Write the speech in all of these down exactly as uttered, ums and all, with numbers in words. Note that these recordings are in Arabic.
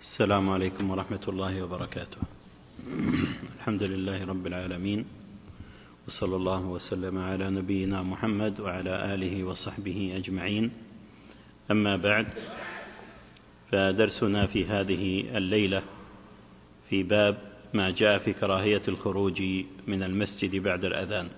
السلام عليكم ورحمة الله وبركاته. الحمد لله رب العالمين، وصلى الله وسلم على نبينا محمد وعلى آله وصحبه أجمعين. أما بعد، فدرسنا في هذه الليلة في باب ما جاء في كراهية الخروج من المسجد بعد الأذان،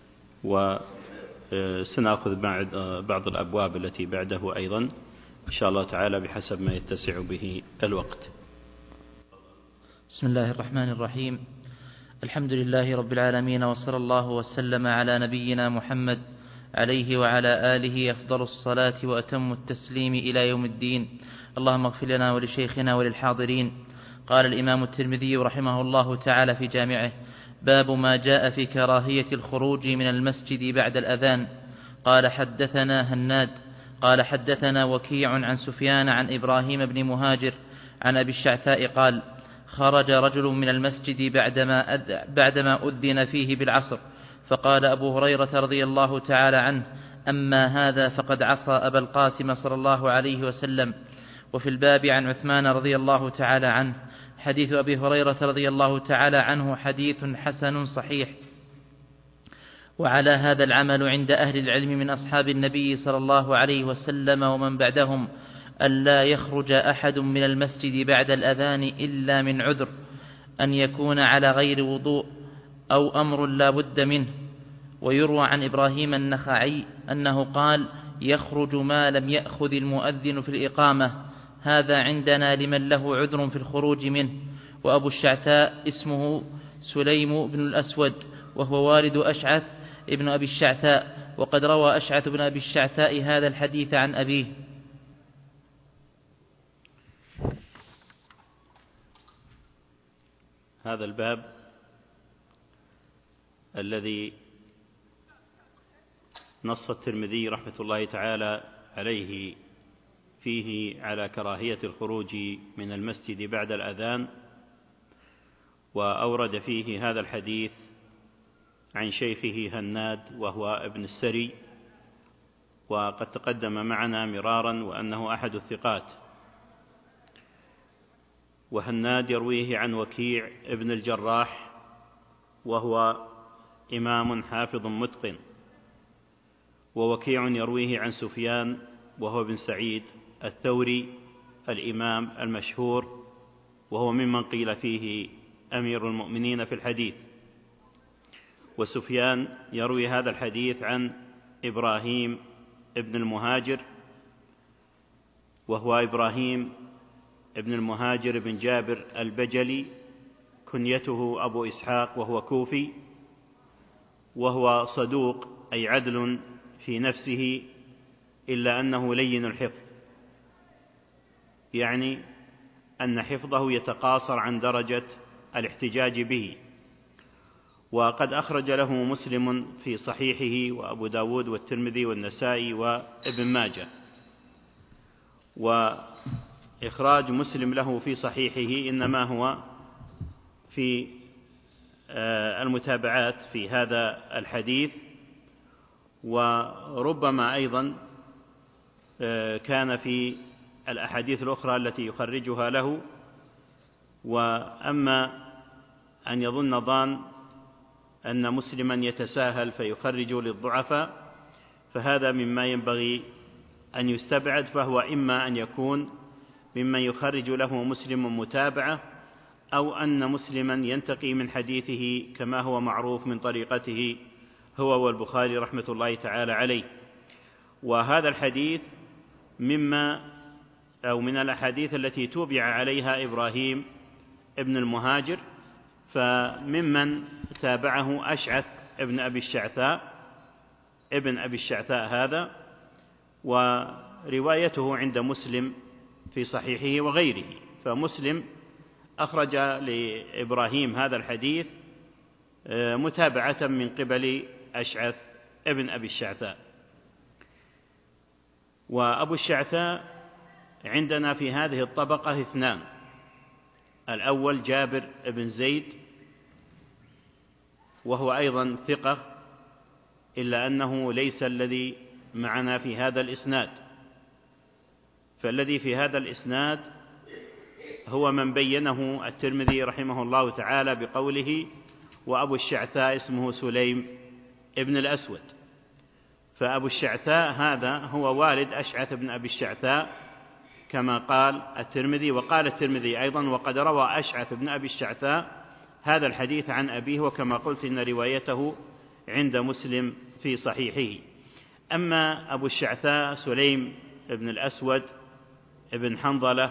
وسنأخذ بعض الأبواب التي بعده أيضا إن شاء الله تعالى بحسب ما يتسع به الوقت. بسم الله الرحمن الرحيم. الحمد لله رب العالمين، وصلى الله وسلم على نبينا محمد عليه وعلى آله أفضل الصلاة وأتم التسليم إلى يوم الدين. اللهم اغفر لنا ولشيخنا وللحاضرين. قال الإمام الترمذي رحمه الله تعالى في جامعه: باب ما جاء في كراهية الخروج من المسجد بعد الأذان. قال: حدثنا هناد قال حدثنا وكيع عن سفيان عن إبراهيم بن مهاجر عن أبي الشعثاء قال: خرج رجل من المسجد بعدما, أذ... بعدما أذن فيه بالعصر، فقال أبو هريرة رضي الله تعالى عنه: أما هذا فقد عصى أبا القاسم صلى الله عليه وسلم. وفي الباب عن عثمان رضي الله تعالى عنه. حديث أبي هريرة رضي الله تعالى عنه حديث حسن صحيح، وعلى هذا العمل عند أهل العلم من أصحاب النبي صلى الله عليه وسلم ومن بعدهم، ألا يخرج أحد من المسجد بعد الأذان إلا من عذر، أن يكون على غير وضوء أو أمر لا بد منه. ويروى عن إبراهيم النخعي أنه قال: يخرج ما لم يأخذ المؤذن في الإقامة. هذا عندنا لمن له عذر في الخروج منه. وأبو الشعثاء اسمه سليم بن الأسود، وهو والد أشعث ابن أبي الشعثاء، وقد روى أشعث بن أبي الشعثاء هذا الحديث عن أبيه. هذا الباب الذي نص الترمذي رحمة الله تعالى عليه فيه على كراهية الخروج من المسجد بعد الأذان، وأورد فيه هذا الحديث عن شيخه هناد وهو ابن السري، وقد تقدم معنا مرارا وأنه أحد الثقات. وهناد يرويه عن وكيع ابن الجراح وهو إمام حافظ متقن، ووكيع يرويه عن سفيان وهو ابن سعيد الثوري الإمام المشهور، وهو ممن قيل فيه أمير المؤمنين في الحديث. وسفيان يروي هذا الحديث عن إبراهيم ابن المهاجر، وهو إبراهيم ابن المهاجر بن جابر البجلي، كنيته أبو إسحاق، وهو كوفي، وهو صدوق أي عدل في نفسه، إلا أنه لين الحفظ، يعني أن حفظه يتقاصر عن درجة الاحتجاج به. وقد أخرج له مسلم في صحيحه، وأبو داود والترمذي والنسائي وابن ماجه. وإخراج مسلم له في صحيحه إنما هو في المتابعات في هذا الحديث، وربما أيضا كان في الأحاديث الأخرى التي يخرجها له. وأما أن يظن ظان أن مسلما يتساهل فيخرج للضعفاء، فهذا مما ينبغي أن يستبعد، فهو إما أن يكون ممن يخرج له مسلم متابعة، أو أن مسلما ينتقي من حديثه كما هو معروف من طريقته هو والبخاري رحمة الله تعالى عليه. وهذا الحديث مما أو من الأحاديث التي توبع عليها إبراهيم ابن المهاجر، فممن تابعه أشعث ابن أبي الشعثاء ابن أبي الشعثاء هذا، وروايته عند مسلم في صحيحه وغيره. فمسلم أخرج لإبراهيم هذا الحديث متابعة من قبل أشعث ابن أبي الشعثاء. وأبو الشعثاء عندنا في هذه الطبقة اثنان: الأول جابر بن زيد، وهو أيضا ثقة، إلا أنه ليس الذي معنا في هذا الإسناد. فالذي في هذا الإسناد هو من بينه الترمذي رحمه الله تعالى بقوله: وأبو الشعثاء اسمه سليم ابن الأسود. فأبو الشعثاء هذا هو والد أشعث بن أبي الشعثاء كما قال الترمذي. وقال الترمذي أيضا: وقد روى أشعث بن أبي الشعثاء هذا الحديث عن أبيه، وكما قلت إن روايته عند مسلم في صحيحه. أما أبو الشعثاء سليم ابن الأسود ابن حنظلة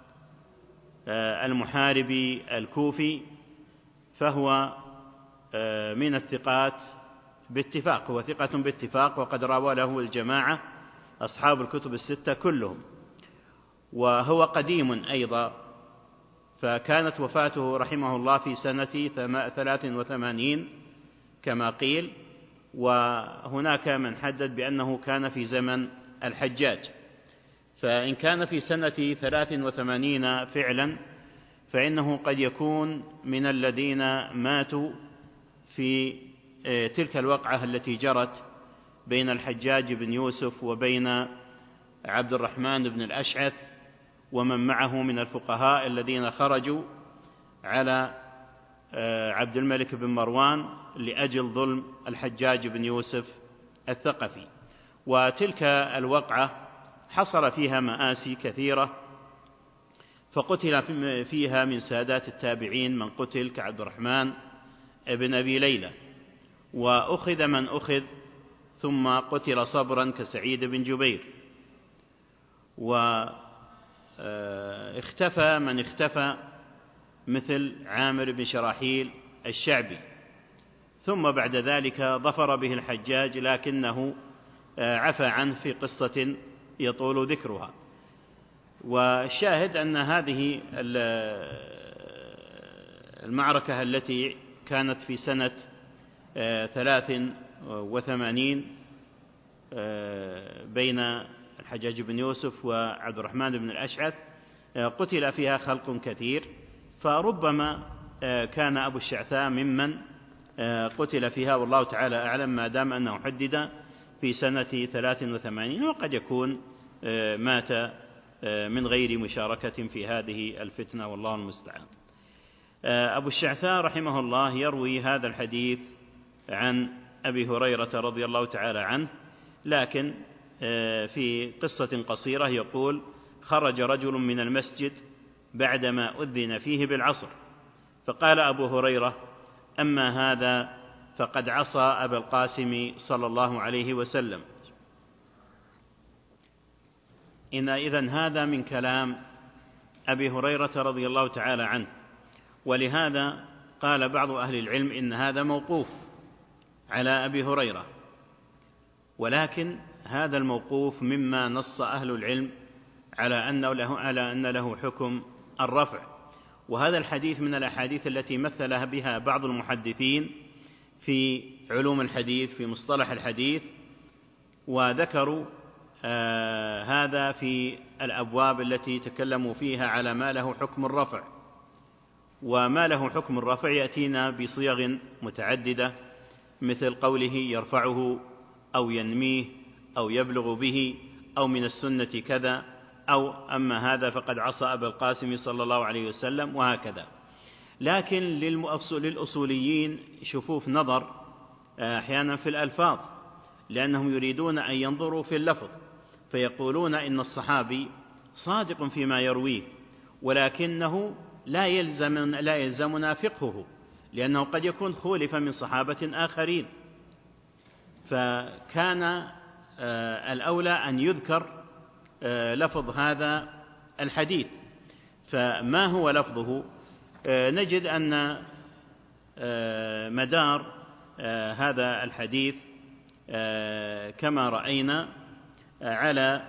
المحاربي الكوفي، فهو من الثقات باتفاق، هو ثقة باتفاق، وقد روى له الجماعة أصحاب الكتب الستة كلهم. وهو قديم أيضا، فكانت وفاته رحمه الله في سنة ثلاث وثمانين كما قيل، وهناك من حدد بأنه كان في زمن الحجاج. فإن كان في سنة ثلاث وثمانين فعلا، فإنه قد يكون من الذين ماتوا في تلك الوقعة التي جرت بين الحجاج بن يوسف وبين عبد الرحمن بن الأشعث ومن معه من الفقهاء الذين خرجوا على عبد الملك بن مروان لأجل ظلم الحجاج بن يوسف الثقفي. وتلك الوقعة حصل فيها مآسي كثيرة، فقتل فيها من سادات التابعين من قتل كعبد الرحمن بن أبي ليلى، وأخذ من أخذ، ثم قتل صبرا كسعيد بن جبير، واختفى من اختفى مثل عامر بن شراحيل الشعبي. ثم بعد ذلك ظفر به الحجاج، لكنه عفى عنه في قصة يطول ذكرها. والشاهد أن هذه المعركة التي كانت في سنة ثلاث وثمانين بين الحجاج بن يوسف وعبد الرحمن بن الأشعث قتل فيها خلق كثير، فربما كان أبو الشعثاء ممن قتل فيها، والله تعالى أعلم، ما دام أنه حدد في سنة ثلاث وثمانين، وقد يكون مات من غير مشاركة في هذه الفتنة، والله المستعان. أبو الشعثاء رحمه الله يروي هذا الحديث عن أبي هريرة رضي الله تعالى عنه، لكن في قصة قصيرة يقول: خرج رجل من المسجد بعدما أذن فيه بالعصر، فقال أبو هريرة: أما هذا فقد عصى أبا القاسم صلى الله عليه وسلم. إن إذن هذا من كلام أبي هريرة رضي الله تعالى عنه، ولهذا قال بعض أهل العلم إن هذا موقوف على أبي هريرة، ولكن هذا الموقوف مما نص أهل العلم على أنه له على أن له حكم الرفع. وهذا الحديث من الأحاديث التي مثل بها بعض المحدثين في علوم الحديث في مصطلح الحديث، وذكروا آه هذا في الأبواب التي تكلموا فيها على ما له حكم الرفع. وما له حكم الرفع يأتينا بصيغ متعددة، مثل قوله يرفعه أو ينميه أو يبلغ به أو من السنة كذا، أو أما هذا فقد عصى أبا القاسم صلى الله عليه وسلم، وهكذا. لكن للأصوليين شفوف نظر أحيانا في الألفاظ، لأنهم يريدون أن ينظروا في اللفظ، فيقولون إن الصحابي صادق فيما يرويه، ولكنه لا يلزم لا يلزمنا فقهه، لأنه قد يكون خولف من صحابة آخرين. فكان الأولى أن يذكر لفظ هذا الحديث. فما هو لفظه؟ نجد أن مدار هذا الحديث كما رأينا على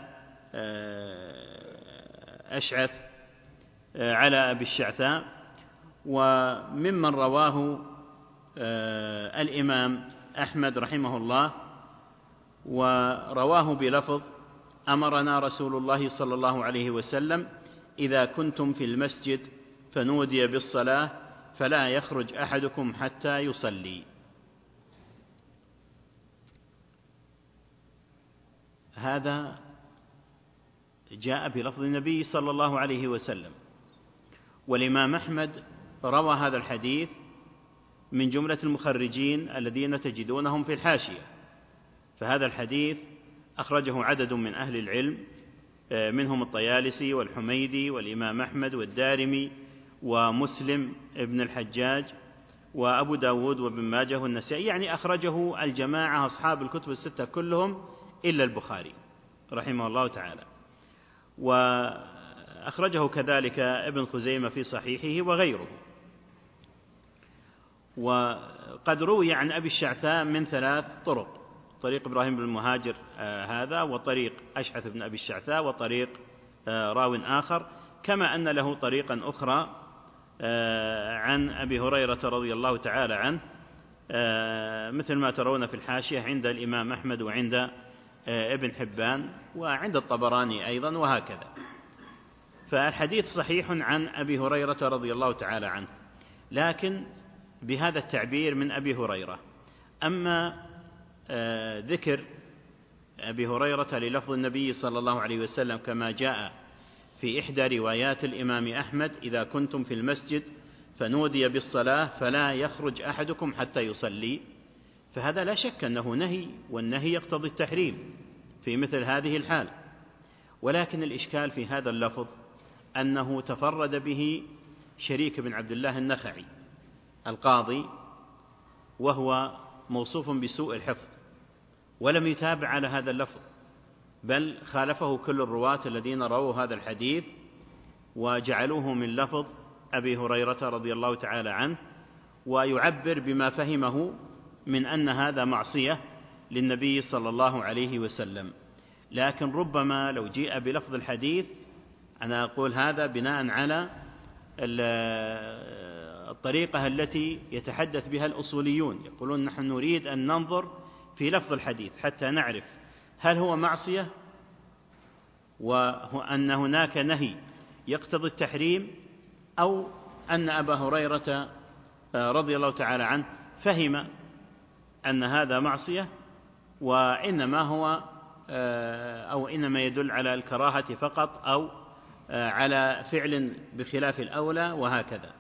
أشعث على أبي الشعثاء، وممن رواه الإمام أحمد رحمه الله، ورواه بلفظ: أمرنا رسول الله صلى الله عليه وسلم إذا كنتم في المسجد فنودي بالصلاة فلا يخرج أحدكم حتى يصلي. هذا جاء بلفظ النبي صلى الله عليه وسلم، والإمام أحمد روى هذا الحديث من جملة المخرجين الذين تجدونهم في الحاشية، فهذا الحديث أخرجه عدد من أهل العلم منهم الطيالسي والحميدي والإمام أحمد والدارمي ومسلم ابن الحجاج وأبو داود وابن ماجه والنسائي، يعني أخرجه الجماعة أصحاب الكتب الستة كلهم إلا البخاري رحمه الله تعالى، وأخرجه كذلك ابن خزيمة في صحيحه وغيره. وقد روي عن أبي الشعثاء من ثلاث طرق: طريق إبراهيم بن المهاجر آه هذا، وطريق أشعث بن أبي الشعثاء، وطريق آه راو آخر، كما أن له طريقا أخرى آه عن أبي هريرة رضي الله تعالى عنه آه مثل ما ترون في الحاشية عند الإمام أحمد وعند آه ابن حبان وعند الطبراني أيضا وهكذا. فالحديث صحيح عن أبي هريرة رضي الله تعالى عنه، لكن بهذا التعبير من أبي هريرة. أما آه ذكر أبي هريرة للفظ النبي صلى الله عليه وسلم كما جاء في إحدى روايات الإمام أحمد: إذا كنتم في المسجد فنودي بالصلاة فلا يخرج أحدكم حتى يصلي، فهذا لا شك أنه نهي، والنهي يقتضي التحريم في مثل هذه الحال. ولكن الإشكال في هذا اللفظ أنه تفرد به شريك بن عبد الله النخعي القاضي، وهو موصوف بسوء الحفظ، ولم يتابع على هذا اللفظ، بل خالفه كل الرواة الذين رووا هذا الحديث وجعلوه من لفظ أبي هريرة رضي الله تعالى عنه، ويعبر بما فهمه من أن هذا معصية للنبي صلى الله عليه وسلم. لكن ربما لو جيء بلفظ الحديث، أنا أقول هذا بناء على الطريقة التي يتحدث بها الأصوليون، يقولون نحن نريد أن ننظر في لفظ الحديث حتى نعرف هل هو معصية وأن هناك نهي يقتضي التحريم، أو أن أبا هريرة رضي الله تعالى عنه فهم أن هذا معصية وإنما هو أو إنما يدل على الكراهة فقط، أو على فعل بخلاف الأولى وهكذا.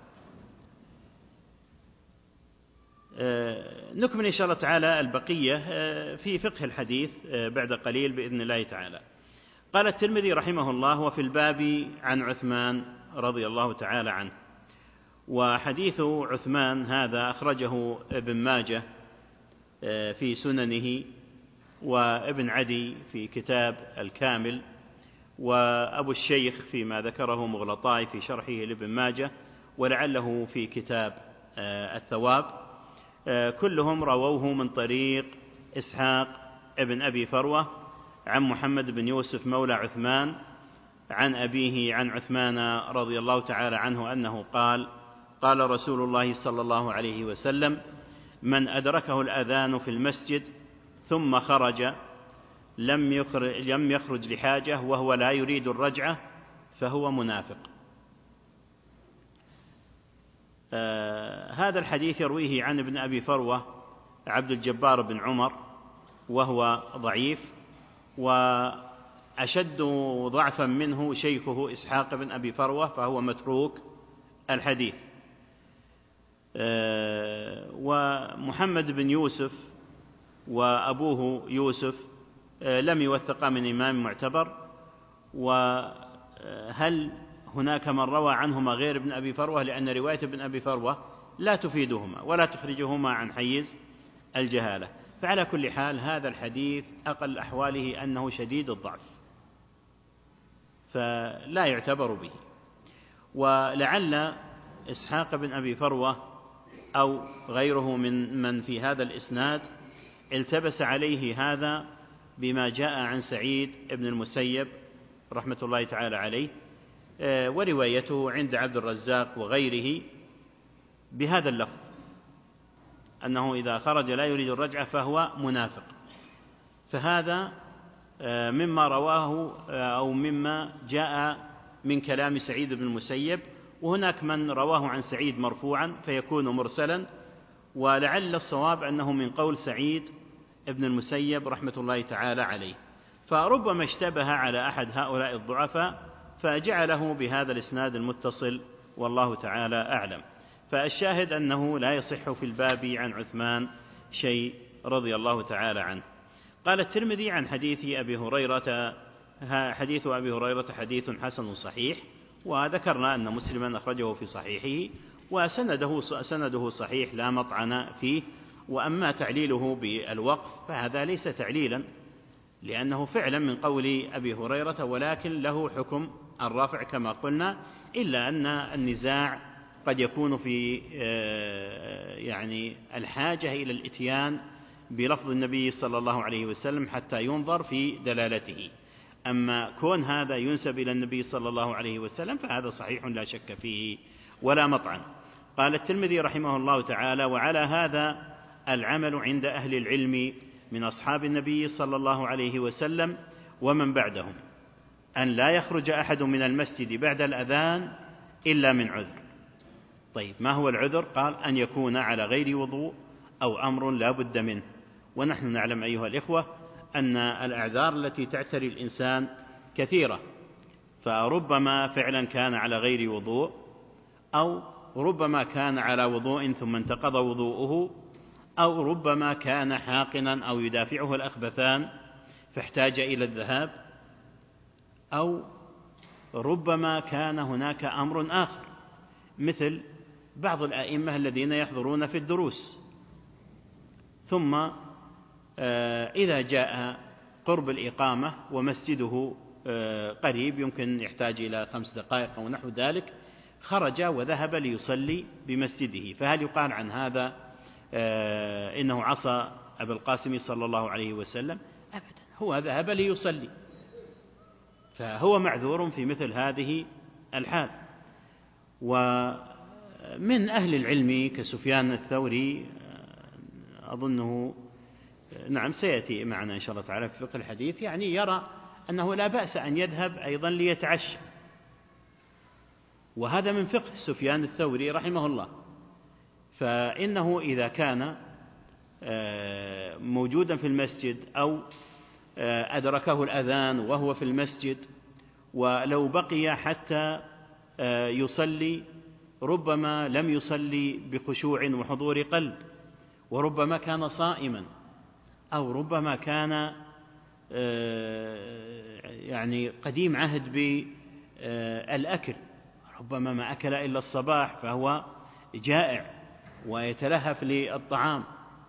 نكمل إن شاء الله تعالى البقية في فقه الحديث بعد قليل بإذن الله تعالى. قال الترمذي رحمه الله: وفي الباب عن عثمان رضي الله تعالى عنه. وحديث عثمان هذا أخرجه ابن ماجه في سننه، وابن عدي في كتاب الكامل، وأبو الشيخ فيما ذكره مغلطاي في شرحه لابن ماجه، ولعله في كتاب الثواب. كلهم رووه من طريق إسحاق ابن أبي فروة عن محمد بن يوسف مولى عثمان عن أبيه عن عثمان رضي الله تعالى عنه أنه قال: قال رسول الله صلى الله عليه وسلم: من أدركه الأذان في المسجد ثم خرج لم يخرج, لم يخرج لحاجة وهو لا يريد الرجعة فهو منافق. آه هذا الحديث يرويه عن ابن أبي فروة عبد الجبار بن عمر، وهو ضعيف، وأشد ضعفا منه شيخه إسحاق بن أبي فروة فهو متروك الحديث. آه ومحمد بن يوسف وأبوه يوسف آه لم يوثقا من إمام معتبر. وهل هناك من روى عنهما غير ابن أبي فروة؟ لأن رواية ابن أبي فروة لا تفيدهما ولا تخرجهما عن حيز الجهالة. فعلى كل حال هذا الحديث أقل أحواله أنه شديد الضعف، فلا يعتبر به. ولعل إسحاق بن أبي فروة أو غيره من من في هذا الإسناد التبس عليه هذا بما جاء عن سعيد بن المسيب رحمة الله تعالى عليه، وروايته عند عبد الرزاق وغيره بهذا اللفظ، أنه إذا خرج لا يريد الرجعة فهو منافق. فهذا مما رواه أو مما جاء من كلام سعيد بن المسيب، وهناك من رواه عن سعيد مرفوعا فيكون مرسلا، ولعل الصواب أنه من قول سعيد بن المسيب رحمة الله تعالى عليه، فربما اشتبه على أحد هؤلاء الضعفاء فجعله بهذا الإسناد المتصل والله تعالى أعلم. فالشاهد أنه لا يصح في الباب عن عثمان شيء رضي الله تعالى عنه. قال الترمذي عن حديث أبي هريرة: حديث أبي هريرة حديث حسن صحيح. وذكرنا أن مسلما أخرجه في صحيحه وسنده سنده صحيح لا مطعن فيه. وأما تعليله بالوقف فهذا ليس تعليلا، لأنه فعلا من قول أبي هريرة، ولكن له حكم الرفع كما قلنا، إلا أن النزاع قد يكون في يعني الحاجة إلى الإتيان بلفظ النبي صلى الله عليه وسلم حتى ينظر في دلالته. أما كون هذا ينسب إلى النبي صلى الله عليه وسلم فهذا صحيح لا شك فيه ولا مطعن. قال الترمذي رحمه الله تعالى: وعلى هذا العمل عند أهل العلم من أصحاب النبي صلى الله عليه وسلم ومن بعدهم، أن لا يخرج أحد من المسجد بعد الأذان إلا من عذر. طيب، ما هو العذر؟ قال: أن يكون على غير وضوء أو أمر لا بد منه. ونحن نعلم أيها الإخوة أن الأعذار التي تعتري الإنسان كثيرة، فربما فعلا كان على غير وضوء، أو ربما كان على وضوء ثم انتقض وضوءه، أو ربما كان حاقنا أو يدافعه الأخبثان فاحتاج إلى الذهاب، أو ربما كان هناك أمر آخر، مثل بعض الأئمة الذين يحضرون في الدروس ثم إذا جاء قرب الإقامة ومسجده قريب يمكن يحتاج إلى خمس دقائق أو نحو ذلك، خرج وذهب ليصلي بمسجده، فهل يقال عن هذا إنه عصى أبا القاسم صلى الله عليه وسلم؟ أبدا، هو ذهب ليصلي، فهو معذور في مثل هذه الحال. ومن أهل العلم كسفيان الثوري، أظنه نعم سيأتي معنا إن شاء الله تعالى في فقه الحديث، يعني يرى أنه لا بأس أن يذهب أيضا ليتعشى، وهذا من فقه سفيان الثوري رحمه الله. فإنه إذا كان موجودا في المسجد أو أدركه الأذان وهو في المسجد، ولو بقي حتى يصلي ربما لم يصلي بخشوع وحضور قلب، وربما كان صائما، أو ربما كان يعني قديم عهد بالأكل، ربما ما أكل إلا الصباح فهو جائع ويتلهف للطعام،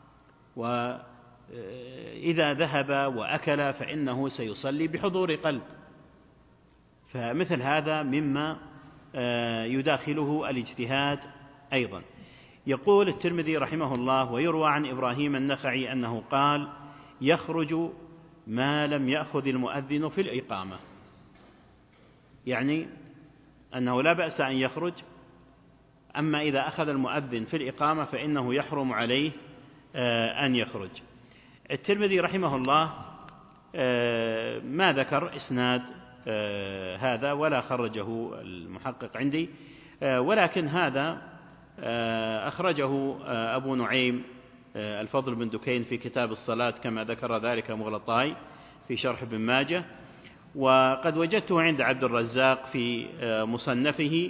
وإذا ذهب وأكل فإنه سيصلي بحضور قلب. فمثل هذا مما يداخله الاجتهاد أيضا. يقول الترمذي رحمه الله: ويروى عن إبراهيم النخعي أنه قال: يخرج ما لم يأخذ المؤذن في الإقامة، يعني أنه لا بأس أن يخرج، أما إذا أخذ المؤذن في الإقامة فإنه يحرم عليه أن يخرج. الترمذي رحمه الله ما ذكر إسناد هذا ولا خرجه المحقق عندي، ولكن هذا أخرجه أبو نعيم الفضل بن دكين في كتاب الصلاة كما ذكر ذلك مغلطاي في شرح ابن ماجه، وقد وجدته عند عبد الرزاق في مصنفه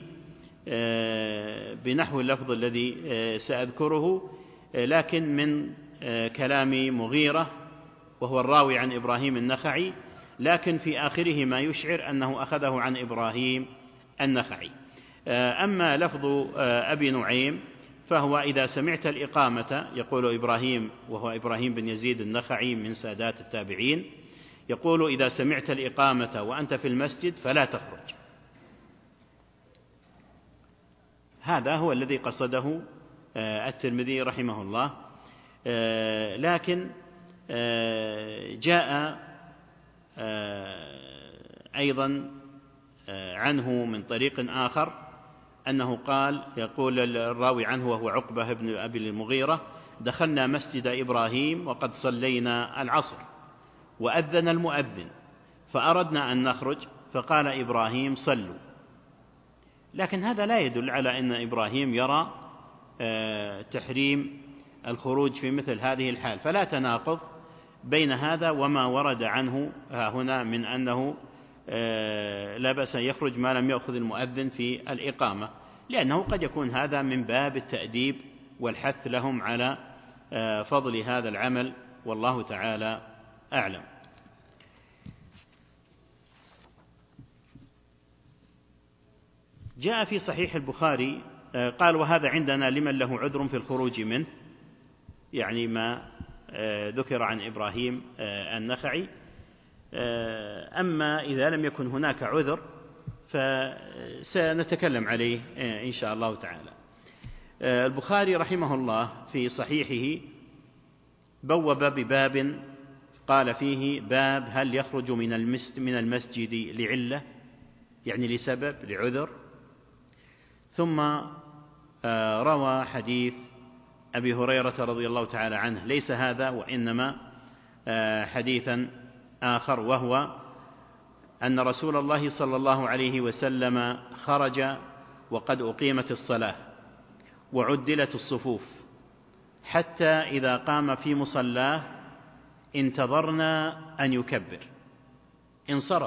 بنحو اللفظ الذي سأذكره، لكن من كلام مغيرة وهو الراوي عن إبراهيم النخعي، لكن في آخره ما يشعر أنه أخذه عن إبراهيم النخعي. أما لفظ أبي نعيم فهو: إذا سمعت الإقامة، يقول إبراهيم وهو إبراهيم بن يزيد النخعي من سادات التابعين، يقول: إذا سمعت الإقامة وأنت في المسجد فلا تخرج. هذا هو الذي قصده الترمذي رحمه الله. لكن جاء أيضا عنه من طريق آخر أنه قال، يقول الراوي عنه وهو عقبة بن أبي المغيرة: دخلنا مسجد إبراهيم وقد صلينا العصر وأذن المؤذن فأردنا أن نخرج فقال إبراهيم: صلوا. لكن هذا لا يدل على أن إبراهيم يرى تحريم الخروج في مثل هذه الحال، فلا تناقض بين هذا وما ورد عنه هنا من أنه لا بأس أن يخرج ما لم يأخذ المؤذن في الإقامة. لأنه قد يكون هذا من باب التأديب والحث لهم على فضل هذا العمل، والله تعالى أعلم. جاء في صحيح البخاري قال: وهذا عندنا لمن له عذر في الخروج منه، يعني ما ذكر عن إبراهيم النخعي. أما إذا لم يكن هناك عذر فسنتكلم عليه إن شاء الله تعالى. البخاري رحمه الله في صحيحه بوب بباب قال فيه: باب هل يخرج من المسجد لعلة، يعني لسبب، لعذر. ثم روى حديث أبي هريرة رضي الله تعالى عنه، ليس هذا وإنما حديثا آخر، وهو أن رسول الله صلى الله عليه وسلم خرج وقد أقيمت الصلاة وعدلت الصفوف، حتى إذا قام في مصلاه انتظرنا أن يكبر، انصرف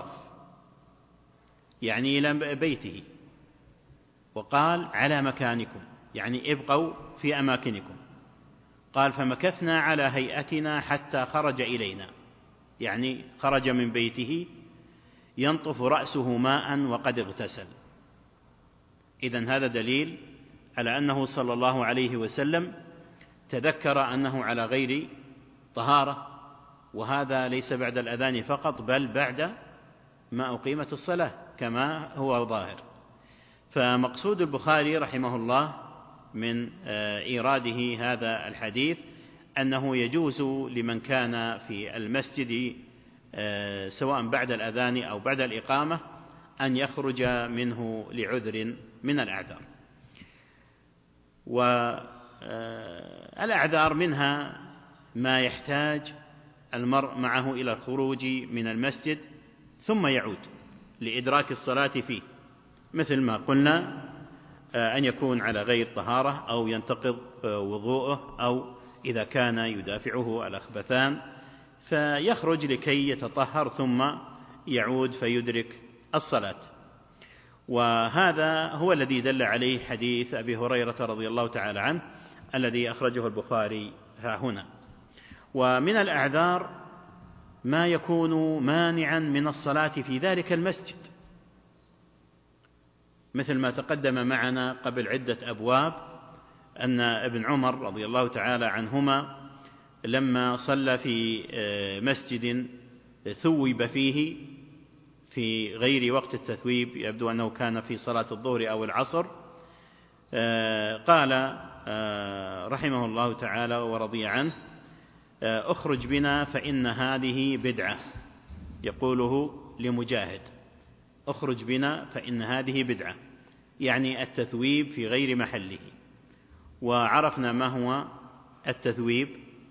يعني إلى بيته، وقال: على مكانكم، يعني ابقوا في أماكنكم. قال: فمكثنا على هيئتنا حتى خرج إلينا، يعني خرج من بيته ينطف رأسه ماء وقد اغتسل. إذن هذا دليل على أنه صلى الله عليه وسلم تذكر أنه على غير طهارة، وهذا ليس بعد الأذان فقط، بل بعد ما أقيمت الصلاة كما هو ظاهر. فمقصود البخاري رحمه الله من إيراده هذا الحديث أنه يجوز لمن كان في المسجد سواء بعد الأذان أو بعد الإقامة أن يخرج منه لعذر من الأعذار. والأعذار منها ما يحتاج المرء معه إلى الخروج من المسجد ثم يعود لإدراك الصلاة فيه، مثل ما قلنا أن يكون على غير طهارة، أو ينتقض وضوءه، أو إذا كان يدافعه الأخبثان فيخرج لكي يتطهر ثم يعود فيدرك الصلاة. وهذا هو الذي دل عليه حديث أبي هريرة رضي الله تعالى عنه الذي أخرجه البخاري ها هنا. ومن الأعذار ما يكون مانعا من الصلاة في ذلك المسجد، مثل ما تقدم معنا قبل عدة أبواب أن ابن عمر رضي الله تعالى عنهما لما صلى في مسجد ثوب فيه في غير وقت التثويب، يبدو أنه كان في صلاة الظهر أو العصر، قال رحمه الله تعالى ورضي عنه: اخرج بنا فإن هذه بدعة، يقوله لمجاهد: اخرج بنا فإن هذه بدعة، يعني التثويب في غير محله. وعرفنا ما هو التثويب،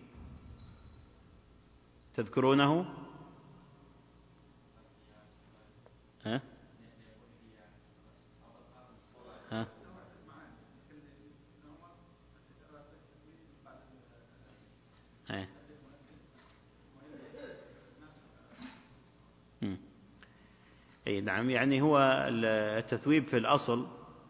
تذكرونه؟ ها؟ ها؟ ها؟ أي نعم، يعني هو التثويب في الأصل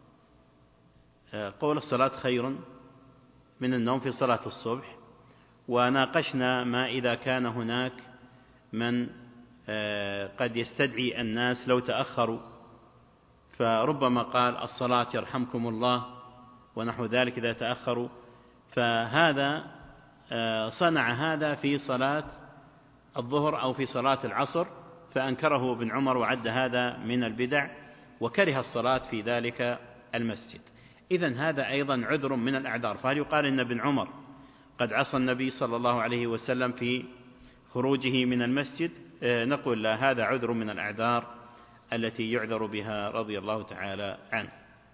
قول الصلاة خير من النوم في صلاة الصبح. وناقشنا ما إذا كان هناك من قد يستدعي الناس لو تأخروا، فربما قال الصلاة يرحمكم الله ونحو ذلك إذا تأخروا، فهذا صنع هذا في صلاة الظهر أو في صلاة العصر، فأنكره ابن عمر وعد هذا من البدع وكره الصلاة في ذلك المسجد. إذن هذا أيضا عذر من الأعذار. فهل يقال إن ابن عمر قد عصى النبي صلى الله عليه وسلم في خروجه من المسجد؟ نقول لا، هذا عذر من الأعذار التي يعذر بها رضي الله تعالى عنه.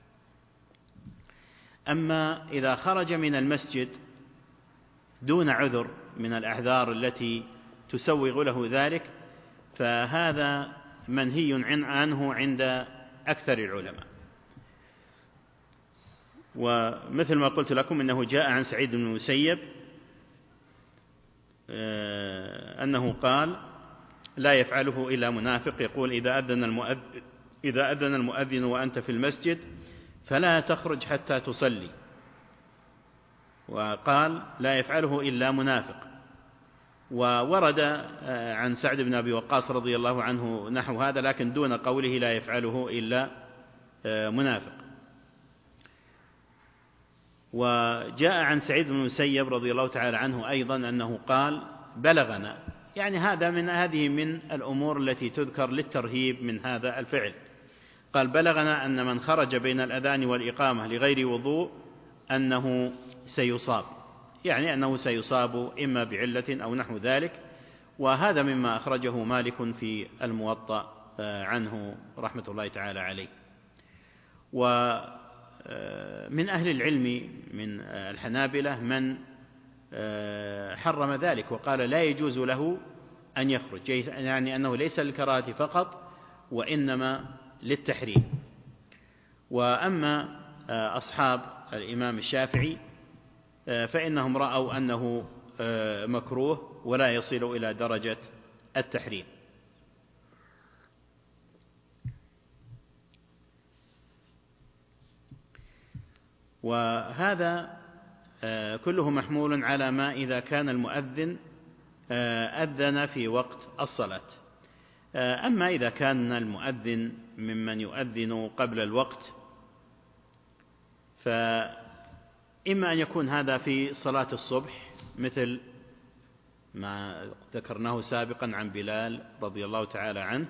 أما إذا خرج من المسجد دون عذر من الأعذار التي تسوغ له ذلك، فهذا منهي عنه عند أكثر العلماء. ومثل ما قلت لكم إنه جاء عن سعيد بن المسيب أنه قال: لا يفعله إلا منافق، يقول: إذا أذن المؤذن, إذا أذن المؤذن وأنت في المسجد فلا تخرج حتى تصلي. وقال لا يفعله إلا منافق. وورد عن سعد بن أبي وقاص رضي الله عنه نحو هذا، لكن دون قوله لا يفعله إلا منافق. وجاء عن سعيد بن المسيب رضي الله تعالى عنه أيضا أنه قال بلغنا، يعني هذا من هذه من الأمور التي تذكر للترهيب من هذا الفعل. قال بلغنا أن من خرج بين الأذان والإقامة لغير وضوء أنه سيصاب، يعني أنه سيصاب إما بعلة أو نحو ذلك. وهذا مما أخرجه مالك في الموطأ عنه رحمة الله تعالى عليه. ومن أهل العلم من الحنابلة من حرم ذلك وقال لا يجوز له أن يخرج، يعني أنه ليس للكراهة فقط وإنما للتحريم. وأما أصحاب الإمام الشافعي فإنهم رأوا أنه مكروه ولا يصل إلى درجة التحريم. وهذا كله محمول على ما إذا كان المؤذن أذن في وقت الصلاة. أما إذا كان المؤذن ممن يؤذن قبل الوقت فإما أن يكون هذا في صلاة الصبح مثل ما ذكرناه سابقا عن بلال رضي الله تعالى عنه،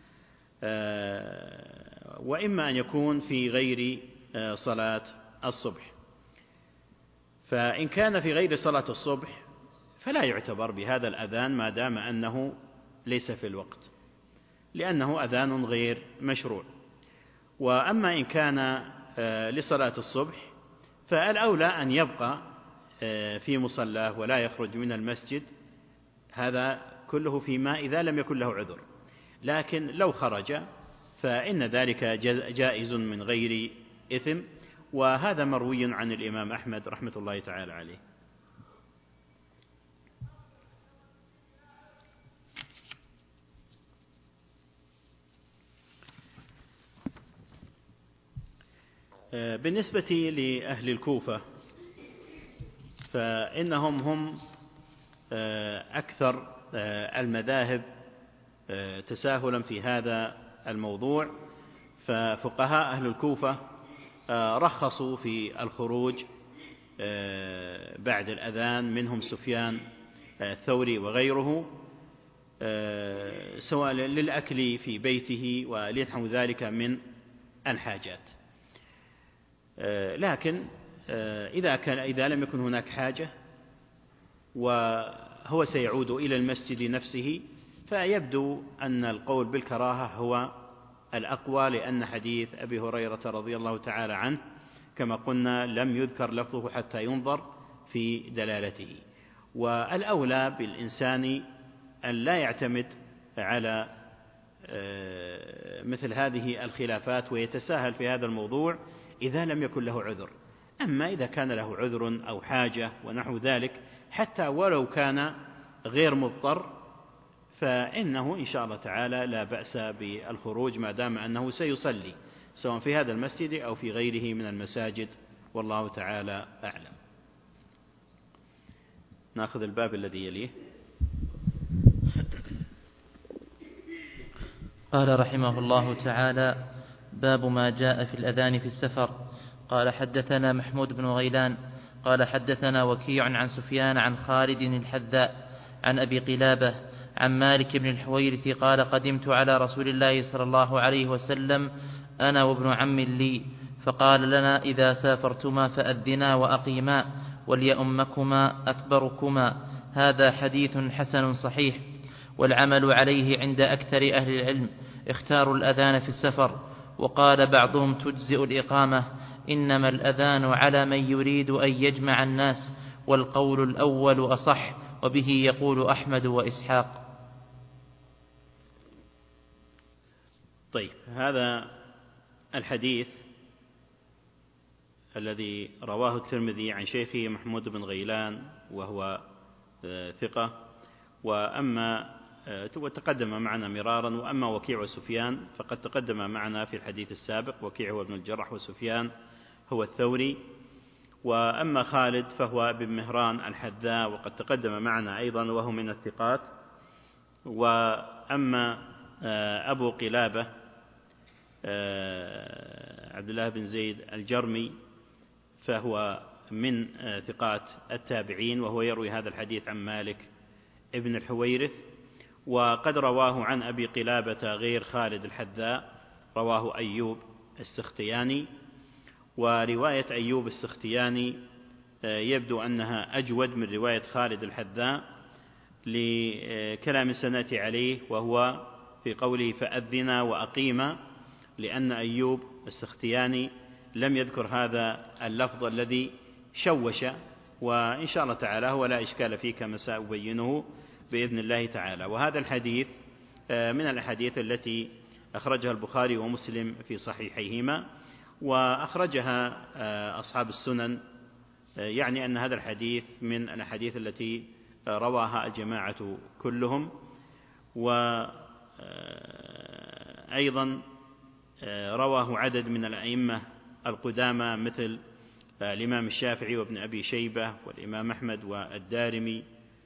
وإما أن يكون في غير صلاة الصبح. فإن كان في غير صلاة الصبح فلا يعتبر بهذا الأذان ما دام أنه ليس في الوقت، لأنه أذان غير مشروع. وأما إن كان لصلاة الصبح فالأولى أن يبقى في مصلاه ولا يخرج من المسجد، هذا كله فيما إذا لم يكن له عذر. لكن لو خرج فإن ذلك جائز من غير إثم، وهذا مروي عن الإمام أحمد رحمة الله تعالى عليه. بالنسبة لأهل الكوفة فإنهم هم أكثر المذاهب تساهلا في هذا الموضوع. ففقهاء أهل الكوفة رخصوا في الخروج بعد الأذان، منهم سفيان الثوري وغيره، سواء للأكل في بيته ولنحو ذلك من الحاجات. لكن إذا كان إذا لم يكن هناك حاجة وهو سيعود إلى المسجد نفسه فيبدو أن القول بالكراهة هو الأقوى، لأن حديث أبي هريرة رضي الله تعالى عنه كما قلنا لم يذكر لفظه حتى ينظر في دلالته. والأولى بالإنسان أن لا يعتمد على مثل هذه الخلافات ويتساهل في هذا الموضوع إذا لم يكن له عذر. أما إذا كان له عذر أو حاجة ونحو ذلك حتى ولو كان غير مضطر فإنه إن شاء الله تعالى لا بأس بالخروج ما دام أنه سيصلي سواء في هذا المسجد أو في غيره من المساجد، والله تعالى أعلم. نأخذ الباب الذي يليه. قال رحمه الله تعالى: باب ما جاء في الأذان في السفر. قال حدثنا محمود بن غيلان قال حدثنا وكيع عن سفيان عن خالد الحذاء عن أبي قلابة عن مالك بن الحويرث قال: قدمت على رسول الله صلى الله عليه وسلم أنا وابن عم لي، فقال لنا: إذا سافرتما فأذنا وأقيما وليؤمكما أكبركما. هذا حديث حسن صحيح، والعمل عليه عند أكثر أهل العلم. اختاروا الأذان في السفر، وقال بعضهم تجزئ الإقامة، إنما الأذان على من يريد أن يجمع الناس، والقول الأول أصح، وبه يقول أحمد وإسحاق. طيب، هذا الحديث الذي رواه الترمذي عن شيخه محمود بن غيلان وهو ثقة. وأما وتقدم معنا مرارا. وأما وكيع وسفيان فقد تقدم معنا في الحديث السابق، وكيع هو ابن الجراح وسفيان هو الثوري. وأما خالد فهو ابن مهران الحذاء وقد تقدم معنا أيضا وهو من الثقات. وأما أبو قلابة عبد الله بن زيد الجرمي فهو من ثقات التابعين، وهو يروي هذا الحديث عن مالك ابن الحويرث. وقد رواه عن أبي قلابة غير خالد الحذاء، رواه أيوب السختياني. ورواية أيوب السختياني يبدو أنها أجود من رواية خالد الحذاء لكلام سنأتي عليه، وهو في قوله فأذنا وأقيما، لأن أيوب السختياني لم يذكر هذا اللفظ الذي شوش، وإن شاء الله تعالى هو لا إشكال فيه كما سأبينه بإذن الله تعالى. وهذا الحديث من الأحاديث التي أخرجها البخاري ومسلم في صحيحيهما، وأخرجها أصحاب السنن، يعني أن هذا الحديث من الأحاديث التي رواها الجماعة كلهم. وأيضا رواه عدد من الأئمة القدامى مثل الإمام الشافعي وابن أبي شيبة والإمام أحمد والدارمي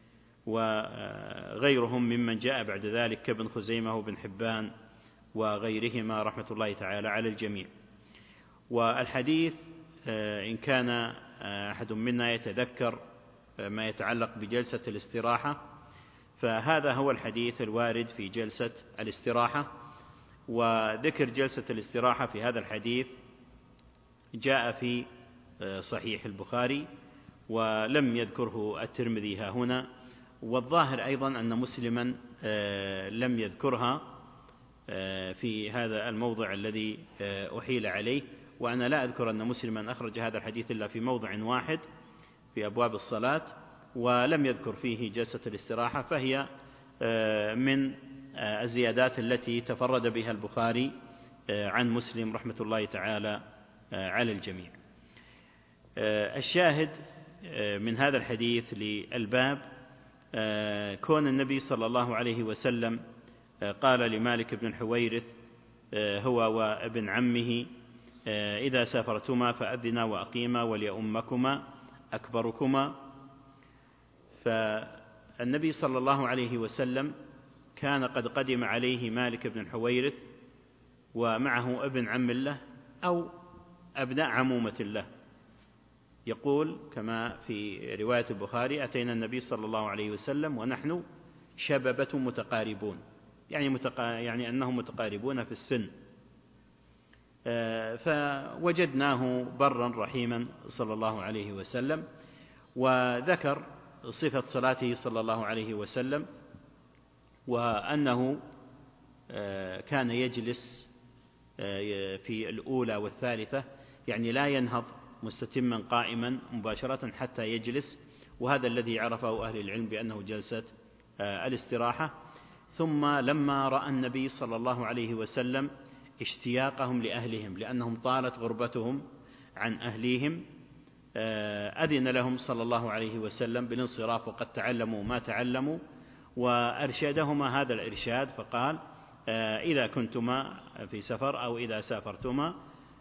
وغيرهم ممن جاء بعد ذلك كابن خزيمة وابن حبان وغيرهما رحمة الله تعالى على الجميع. والحديث إن كان أحد منا يتذكر ما يتعلق بجلسة الاستراحة، فهذا هو الحديث الوارد في جلسة الاستراحة. وذكر جلسة الاستراحة في هذا الحديث جاء في صحيح البخاري ولم يذكره الترمذي ها هنا، والظاهر أيضا أن مسلما لم يذكرها في هذا الموضع الذي أحيل عليه. وأنا لا أذكر أن مسلما أخرج هذا الحديث إلا في موضع واحد في أبواب الصلاة، ولم يذكر فيه جلسة الاستراحة، فهي من الزيادات التي تفرد بها البخاري عن مسلم رحمة الله تعالى على الجميع. الشاهد من هذا الحديث للباب كون النبي صلى الله عليه وسلم قال لمالك بن الحويرث هو وابن عمه إذا سافرتما فأذنا وأقيما وليؤمكما أكبركما. فالنبي صلى الله عليه وسلم كان قد قدم عليه مالك بن الحويرث ومعه ابن عم له أو أبناء عمومة له. يقول كما في رواية البخاري أتينا النبي صلى الله عليه وسلم ونحن شببة متقاربون، يعني, متقا... يعني أنهم متقاربون في السن. فوجدناه برا رحيما صلى الله عليه وسلم. وذكر صفة صلاته صلى الله عليه وسلم، وأنه كان يجلس في الأولى والثالثة، يعني لا ينهض مستتما قائما مباشرة حتى يجلس، وهذا الذي عرفه أهل العلم بأنه جلسة الاستراحة. ثم لما رأى النبي صلى الله عليه وسلم اشتياقهم لأهلهم لأنهم طالت غربتهم عن أهليهم، أذن لهم صلى الله عليه وسلم بالانصراف وقد تعلموا ما تعلموا، وأرشدهما هذا الإرشاد فقال إذا كنتما في سفر أو إذا سافرتما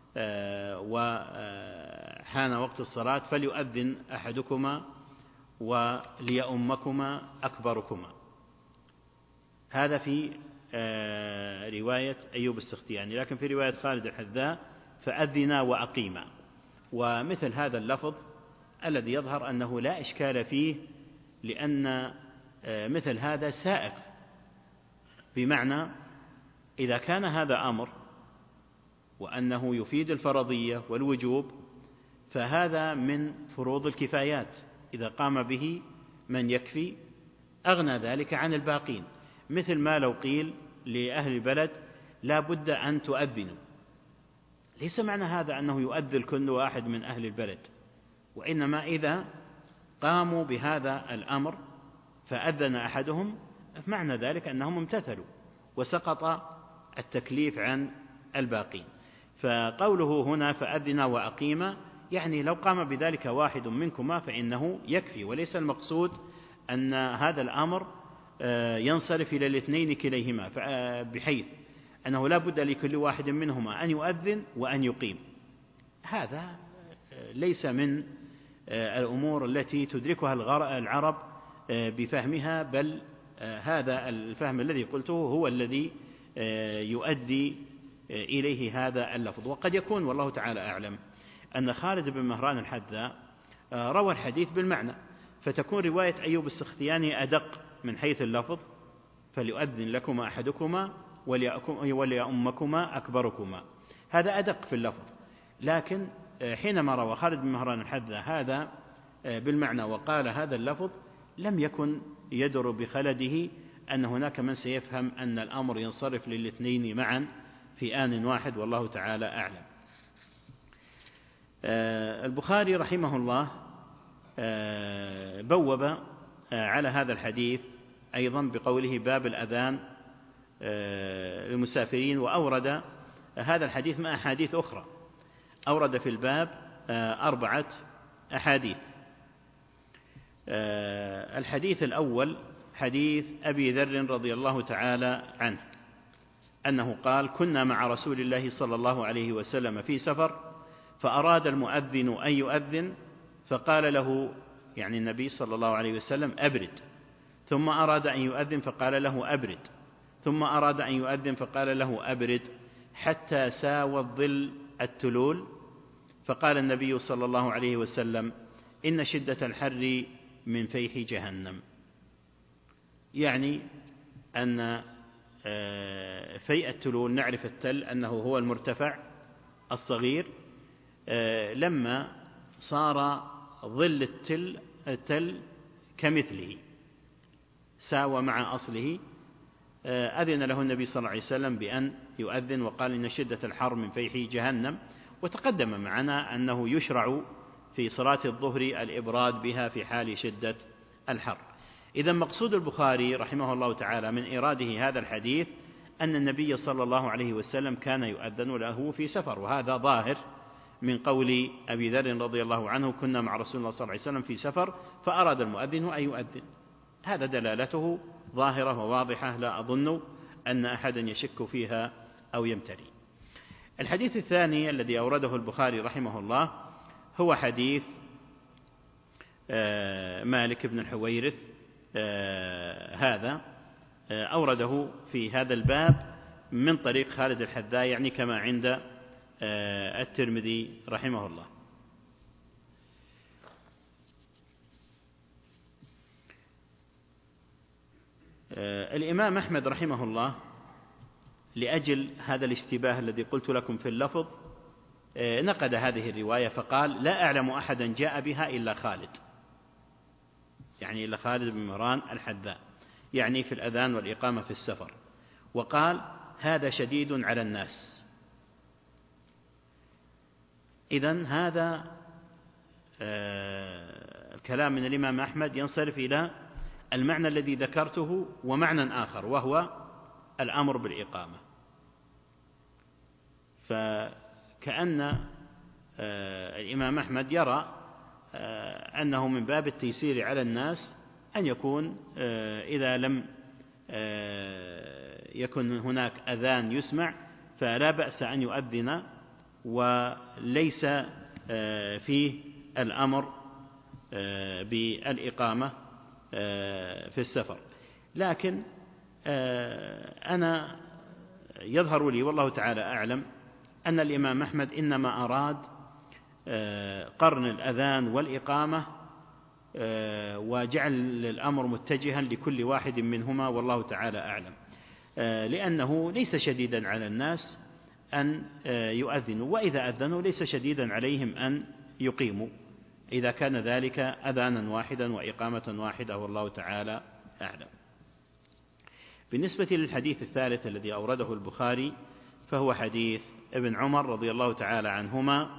وحان وقت الصلاة فليؤذن أحدكما وليؤمكما أكبركما. هذا في رواية أيوب السختياني. لكن في رواية خالد الحذاء فأذنا وأقيما. ومثل هذا اللفظ الذي يظهر أنه لا إشكال فيه، لأن مثل هذا سائق، بمعنى إذا كان هذا أمر وأنه يفيد الفرضية والوجوب فهذا من فروض الكفايات، إذا قام به من يكفي أغنى ذلك عن الباقين. مثل ما لو قيل لأهل البلد لا بد أن تؤذنوا، ليس معنى هذا أنه يؤذن كل واحد من أهل البلد، وإنما إذا قاموا بهذا الأمر فأذن أحدهم فمعنى ذلك أنهم امتثلوا وسقط التكليف عن الباقين. فقوله هنا فأذن وأقيما يعني لو قام بذلك واحد منكما فإنه يكفي، وليس المقصود أن هذا الأمر ينصرف إلى الاثنين كليهما، بحيث أنه لا بد لكل واحد منهما أن يؤذن وأن يقيم. هذا ليس من الأمور التي تدركها العرب بفهمها، بل هذا الفهم الذي قلته هو الذي يؤدي إليه هذا اللفظ. وقد يكون والله تعالى أعلم أن خالد بن مهران الحذاء روى الحديث بالمعنى، فتكون رواية أيوب السختياني أدق من حيث اللفظ، فليؤذن لكما أحدكما وليؤمكما أكبركما، هذا أدق في اللفظ. لكن حينما روى خالد بن مهران الحذاء هذا بالمعنى وقال هذا اللفظ، لم يكن يدر بخلده أن هناك من سيفهم أن الأمر ينصرف للاثنين معا في آن واحد، والله تعالى أعلم. البخاري رحمه الله بوب على هذا الحديث أيضا بقوله باب الأذان للمسافرين، وأورد هذا الحديث مع أحاديث أخرى. أورد في الباب أربعة أحاديث. الحديث الأول حديث أبي ذر رضي الله تعالى عنه أنه قال: كنا مع رسول الله صلى الله عليه وسلم في سفر، فأراد المؤذن أن يؤذن فقال له، يعني النبي صلى الله عليه وسلم، أبرد. ثم أراد أن يؤذن فقال له أبرد. ثم أراد أن يؤذن فقال له أبرد، حتى ساوى الظل التلول، فقال النبي صلى الله عليه وسلم: إن شدة الحر من فيح جهنم. يعني أن فيء التلول، نعرف التل أنه هو المرتفع الصغير، لما صار ظل التل, التل كمثله ساوى مع أصله، أذن له النبي صلى الله عليه وسلم بأن يؤذن، وقال: إن شدة الحر من فيح جهنم. وتقدم معنا أنه يشرع في صلاة الظهر الإبراد بها في حال شدة الحر. إذا مقصود البخاري رحمه الله تعالى من إراده هذا الحديث أن النبي صلى الله عليه وسلم كان يؤذن له في سفر، وهذا ظاهر من قول أبي ذر رضي الله عنه: كنا مع رسول الله صلى الله عليه وسلم في سفر فأراد المؤذن أن يؤذن. هذا دلالته ظاهرة وواضحة، لا أظن أن أحدا يشك فيها أو يمتري. الحديث الثاني الذي أورده البخاري رحمه الله هو حديث مالك بن الحويرث، هذا أورده في هذا الباب من طريق خالد الحذاء، يعني كما عند الترمذي رحمه الله. الإمام أحمد رحمه الله لأجل هذا الاشتباه الذي قلت لكم في اللفظ نقد هذه الرواية فقال: لا أعلم أحدا جاء بها إلا خالد، يعني إلا خالد بن مهران الحذاء، يعني في الأذان والإقامة في السفر. وقال: هذا شديد على الناس. إذن هذا الكلام من الإمام أحمد ينصرف إلى المعنى الذي ذكرته ومعنى آخر، وهو الأمر بالإقامة. فكأن الإمام أحمد يرى أنه من باب التيسير على الناس أن يكون إذا لم يكن هناك أذان يسمع فلا بأس أن يؤذن، وليس فيه الأمر بالإقامة في السفر. لكن أنا يظهر لي والله تعالى أعلم أن الإمام أحمد إنما أراد قرن الأذان والإقامة، وجعل الأمر متجها لكل واحد منهما، والله تعالى أعلم، لأنه ليس شديدا على الناس أن يؤذنوا، وإذا أذنوا ليس شديدا عليهم أن يقيموا، إذا كان ذلك أذانا واحدا وإقامة واحدة، والله تعالى أعلم. بالنسبة للحديث الثالث الذي أورده البخاري فهو حديث ابن عمر رضي الله تعالى عنهما،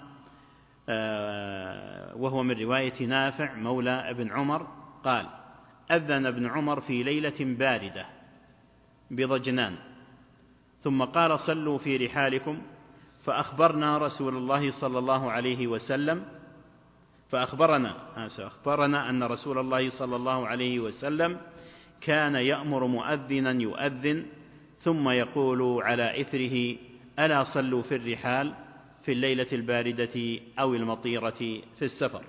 وهو من رواية نافع مولى ابن عمر قال: أذن ابن عمر في ليلة باردة بضجنان، ثم قال: صلوا في رحالكم. فأخبرنا رسول الله صلى الله عليه وسلم فأخبرنا أخبرنا أن رسول الله صلى الله عليه وسلم كان يأمر مؤذنا يؤذن ثم يقول على إثره ألا صلوا في الرحال في الليلة الباردة أو المطيرة في السفر.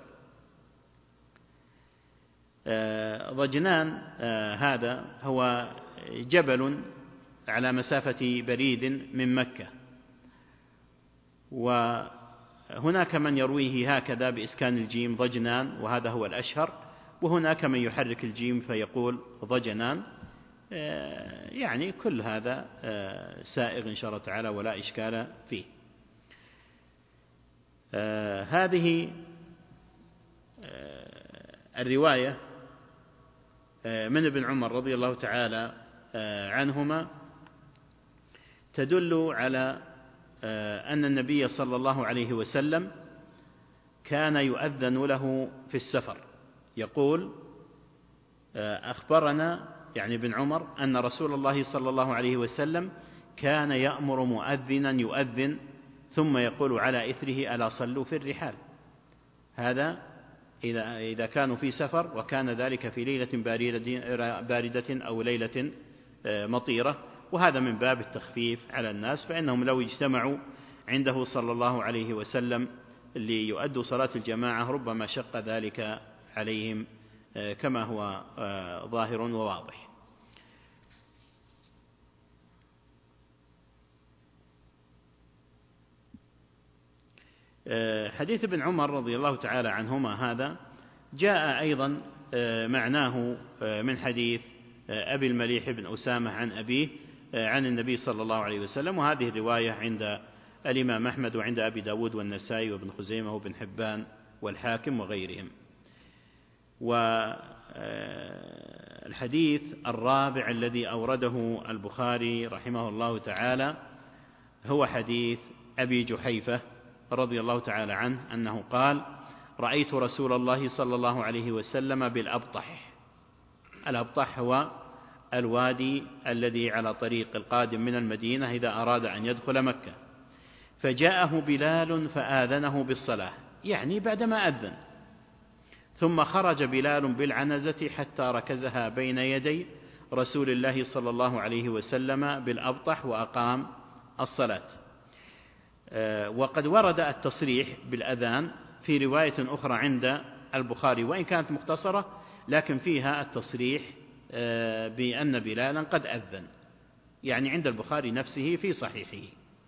ضجنان هذا هو جبل على مسافة بريد من مكة، وهناك من يرويه هكذا بإسكان الجيم ضجنان وهذا هو الأشهر، وهناك من يحرك الجيم فيقول ضجنان. يعني كل هذا سائغ إن شاء الله تعالى ولا إشكال فيه. هذه الرواية من ابن عمر رضي الله تعالى عنهما تدل على أن النبي صلى الله عليه وسلم كان يؤذن له في السفر. يقول أخبرنا يعني ابن عمر أن رسول الله صلى الله عليه وسلم كان يأمر مؤذنا يؤذن ثم يقول على إثره ألا صلوا في الرحال. هذا إذا إذا كانوا في سفر، وكان ذلك في ليلة باردة أو ليلة مطيرة، وهذا من باب التخفيف على الناس، فإنهم لو اجتمعوا عنده صلى الله عليه وسلم ليؤدوا صلاة الجماعة ربما شق ذلك عليهم كما هو ظاهر وواضح. حديث ابن عمر رضي الله تعالى عنهما هذا جاء أيضا معناه من حديث أبي المليح بن أسامة عن أبيه عن النبي صلى الله عليه وسلم، وهذه الرواية عند الإمام أحمد وعند أبي داود والنسائي وابن خزيمة وابن حبان والحاكم وغيرهم. والحديث الرابع الذي أورده البخاري رحمه الله تعالى هو حديث أبي جحيفة رضي الله تعالى عنه أنه قال: رأيت رسول الله صلى الله عليه وسلم بالأبطح. الأبطح هو الوادي الذي على طريق القادم من المدينة إذا أراد أن يدخل مكة، فجاءه بلال فآذنه بالصلاة، يعني بعدما أذن، ثم خرج بلال بالعنزة حتى ركزها بين يدي رسول الله صلى الله عليه وسلم بالأبطح وأقام الصلاة. وقد ورد التصريح بالأذان في رواية أخرى عند البخاري وإن كانت مختصرة، لكن فيها التصريح بأن بلالا قد أذن، يعني عند البخاري نفسه في صحيحه.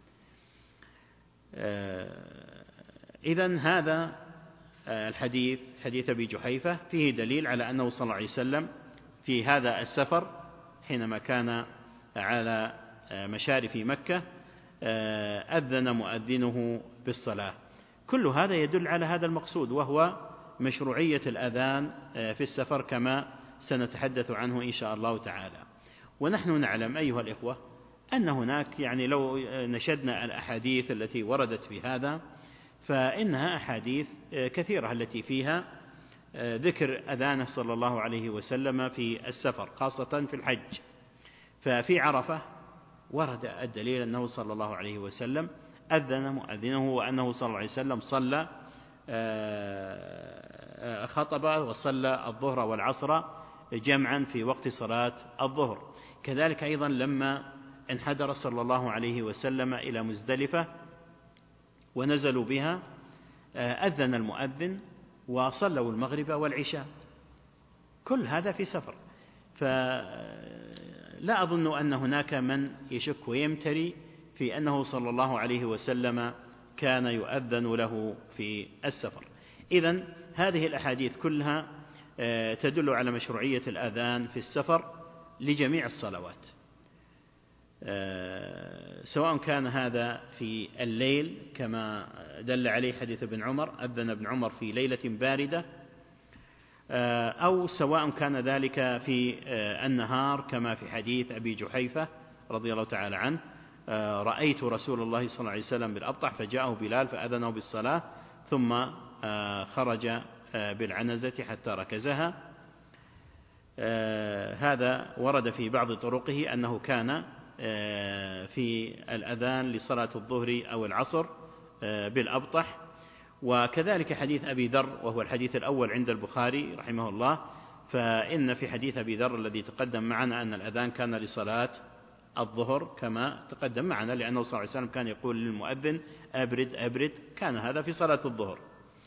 إذن هذا الحديث حديث أبي جحيفة فيه دليل على أنه صلى الله عليه وسلم في هذا السفر حينما كان على مشارف مكة أذن مؤذنه بالصلاة. كل هذا يدل على هذا المقصود، وهو مشروعية الأذان في السفر كما سنتحدث عنه إن شاء الله تعالى. ونحن نعلم أيها الإخوة أن هناك يعني لو نشدنا الأحاديث التي وردت في هذا فإنها أحاديث كثيرة التي فيها ذكر أذانه صلى الله عليه وسلم في السفر خاصة في الحج. ففي عرفة ورد الدليل أنه صلى الله عليه وسلم أذن مؤذنه، وأنه صلى الله عليه وسلم صلى خطب وصلى الظهر والعصر جمعا في وقت صلاة الظهر. كذلك أيضا لما انحدر صلى الله عليه وسلم إلى مزدلفة ونزلوا بها أذن المؤذن وصلوا المغرب والعشاء، كل هذا في سفر. فلا أظن أن هناك من يشك ويمتري في أنه صلى الله عليه وسلم كان يؤذن له في السفر. إذن هذه الأحاديث كلها تدل على مشروعية الأذان في السفر لجميع الصلوات، سواء كان هذا في الليل كما دل عليه حديث ابن عمر، أذن ابن عمر في ليلة باردة، أو سواء كان ذلك في النهار كما في حديث أبي جحيفة رضي الله تعالى عنه: رأيت رسول الله صلى الله عليه وسلم بالأبطح فجاءه بلال فأذنه بالصلاة ثم خرج بالعنزة حتى ركزها. هذا ورد في بعض طرقه أنه كان في الأذان لصلاة الظهر أو العصر بالأبطح. وكذلك حديث أبي ذر وهو الحديث الأول عند البخاري رحمه الله فإن في حديث أبي ذر الذي تقدم معنا أن الأذان كان لصلاة الظهر كما تقدم معنا، لأنه صلى الله عليه وسلم كان يقول للمؤذن أبرد أبرد، كان هذا في صلاة الظهر.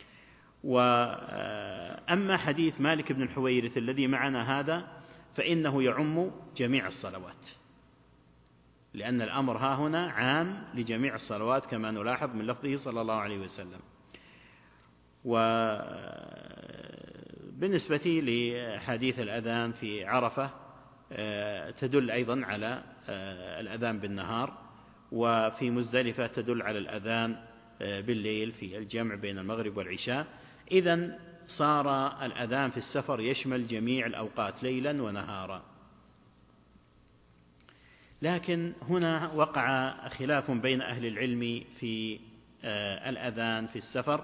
وأما حديث مالك بن الحويرث الذي معنا هذا فإنه يعم جميع الصلوات، لأن الأمر ها هنا عام لجميع الصلوات كما نلاحظ من لفظه صلى الله عليه وسلم. وبالنسبة لحديث الأذان في عرفة تدل أيضا على الأذان بالنهار، وفي مزدلفة تدل على الأذان بالليل في الجمع بين المغرب والعشاء. إذن صار الأذان في السفر يشمل جميع الأوقات ليلا ونهارا. لكن هنا وقع خلاف بين أهل العلم في الأذان في السفر،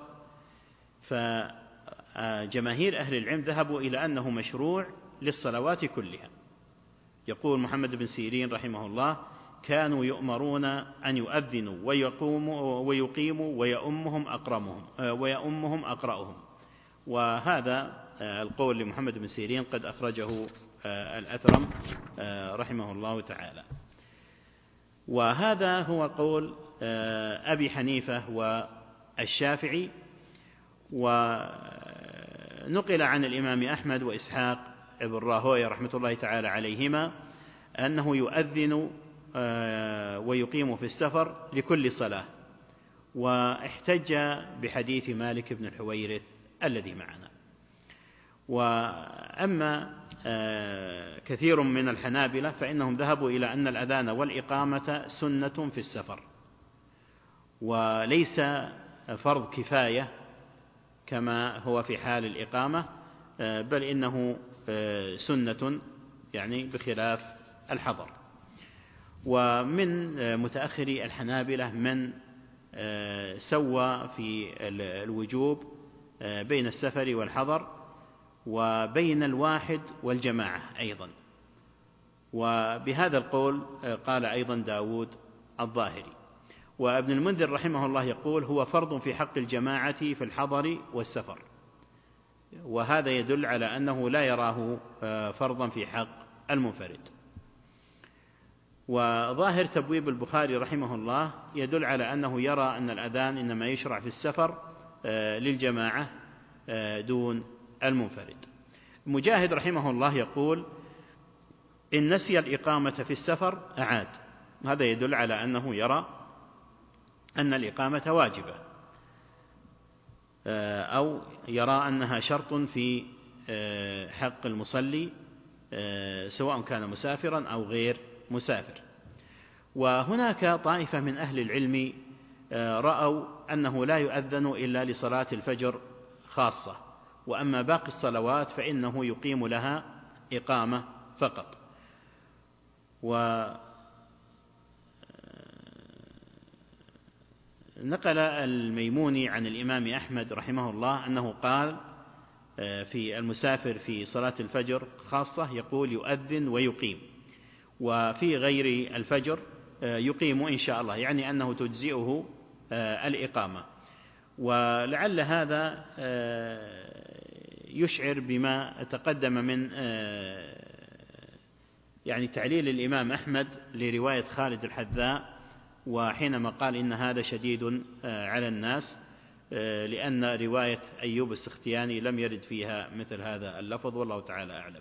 فجماهير أهل العلم ذهبوا إلى أنه مشروع للصلوات كلها. يقول محمد بن سيرين رحمه الله: كانوا يؤمرون أن يؤذنوا ويقوموا ويقيموا ويؤمهم أقرمهم ويؤمهم أقرأهم. وهذا القول لمحمد بن سيرين قد أخرجه الأثرم رحمه الله تعالى. وهذا هو قول أبي حنيفة والشافعي. ونقل عن الإمام أحمد وإسحاق ابن راهويه رحمة الله تعالى عليهما أنه يؤذن ويقيم في السفر لكل صلاة، واحتج بحديث مالك بن الحويرث الذي معنا. وأما كثير من الحنابلة فإنهم ذهبوا إلى أن الأذان والإقامة سنة في السفر، وليس فرض كفاية كما هو في حال الإقامة، بل إنه سنة يعني بخلاف الحضر. ومن متأخري الحنابلة من سوى في الوجوب بين السفر والحضر وبين الواحد والجماعة أيضا. وبهذا القول قال أيضا داود الظاهري. وابن المنذر رحمه الله يقول: هو فرض في حق الجماعة في الحضر والسفر. وهذا يدل على أنه لا يراه فرضا في حق المنفرد. وظاهر تبويب البخاري رحمه الله يدل على أنه يرى أن الأذان إنما يشرع في السفر للجماعة دون المنفرد. مجاهد رحمه الله يقول: إن نسي الإقامة في السفر أعاد. هذا يدل على أنه يرى أن الإقامة واجبة، أو يرى أنها شرط في حق المصلي سواء كان مسافرا أو غير مسافر. وهناك طائفة من أهل العلم رأوا أنه لا يؤذن إلا لصلاة الفجر خاصة، وأما باقي الصلوات فإنه يقيم لها إقامة فقط. ونقل الميموني عن الإمام أحمد رحمه الله أنه قال في المسافر في صلاة الفجر خاصة يقول يؤذن ويقيم، وفي غير الفجر يقيم إن شاء الله، يعني أنه تجزئه الإقامة. ولعل هذا يشعر بما تقدم من يعني تعليل الإمام أحمد لرواية خالد الحذاء، وحينما قال إن هذا شديد على الناس، لأن رواية أيوب السختياني لم يرد فيها مثل هذا اللفظ، والله تعالى أعلم.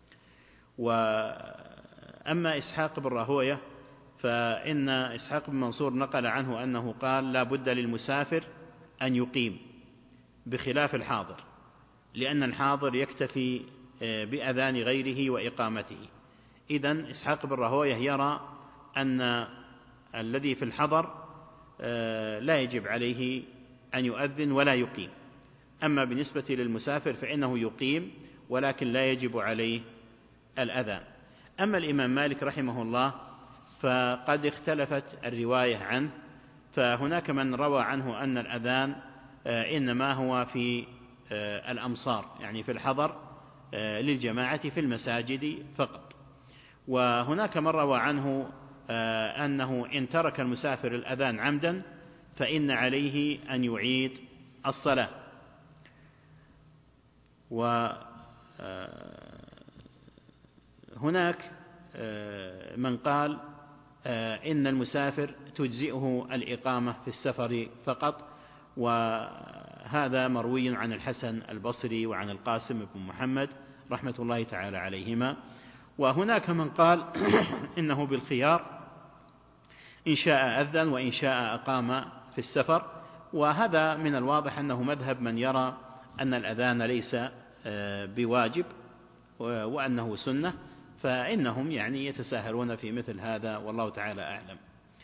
وأما إسحاق بن راهويه فإن إسحاق بن منصور نقل عنه أنه قال: لا بد للمسافر أن يقيم بخلاف الحاضر، لأن الحاضر يكتفي بأذان غيره وإقامته. إذن إسحاق بن راهويه يرى أن الذي في الحضر لا يجب عليه أن يؤذن ولا يقيم، أما بالنسبة للمسافر فإنه يقيم ولكن لا يجب عليه الأذان. أما الإمام مالك رحمه الله فقد اختلفت الرواية عنه، فهناك من روى عنه أن الأذان إنما هو في الأمصار، يعني في الحضر للجماعة في المساجد فقط. وهناك من روى عنه أنه إن ترك المسافر الأذان عمدا فإن عليه أن يعيد الصلاة. من قال إن المسافر تجزئه الإقامة في السفر فقط، وهذا مروي عن الحسن البصري وعن القاسم بن محمد رحمة الله تعالى عليهما. وهناك من قال إنه بالخيار، إن شاء أذن وإن شاء أقام في السفر، وهذا من الواضح أنه مذهب من يرى أن الأذان ليس بواجب وأنه سنة، فإنهم يعني يتساهلون في مثل هذا، والله تعالى أعلم.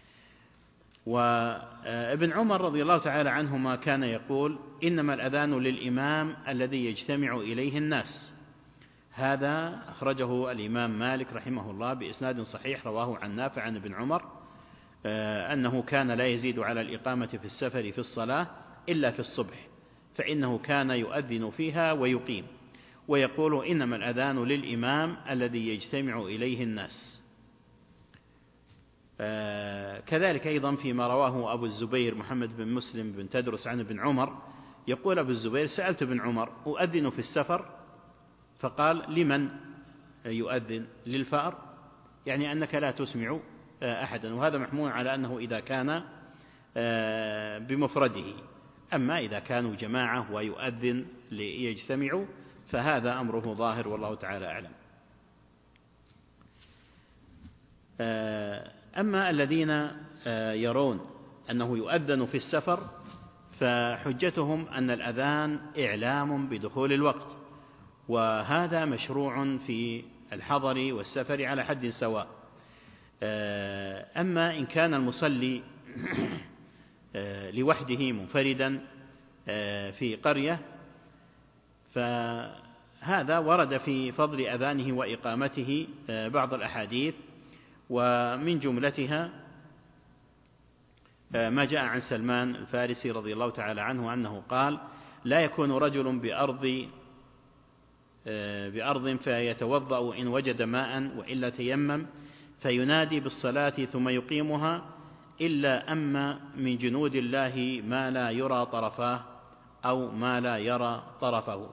وابن عمر رضي الله تعالى عنهما كان يقول: إنما الأذان للإمام الذي يجتمع إليه الناس. هذا أخرجه الإمام مالك رحمه الله بإسناد صحيح، رواه عن نافع عن ابن عمر أنه كان لا يزيد على الإقامة في السفر في الصلاة إلا في الصبح، فإنه كان يؤذن فيها ويقيم، ويقول: إنما الأذان للإمام الذي يجتمع إليه الناس. كذلك أيضا فيما رواه أبو الزبير محمد بن مسلم بن تدرس عن ابن عمر، يقول أبو الزبير: سألت ابن عمر: أؤذن في السفر؟ فقال: لمن يؤذن؟ للفأر، يعني أنك لا تسمع أحدا. وهذا محمول على أنه إذا كان بمفرده، أما إذا كانوا جماعة ويؤذن ليجتمعوا فهذا أمره ظاهر، والله تعالى أعلم. أما الذين يرون أنه يؤذن في السفر فحجتهم أن الأذان إعلام بدخول الوقت، وهذا مشروع في الحضر والسفر على حد سواء. أما إن كان المصلي لوحده منفردا في قرية فهذا ورد في فضل أذانه وإقامته بعض الأحاديث، ومن جملتها ما جاء عن سلمان الفارسي رضي الله تعالى عنه أنه قال: لا يكون رجل بأرض بأرض فيتوضأ إن وجد ماء وإلا تيمم فينادي بالصلاة ثم يقيمها إلا أما من جنود الله ما لا يرى طرفاه أو ما لا يرى طرفه.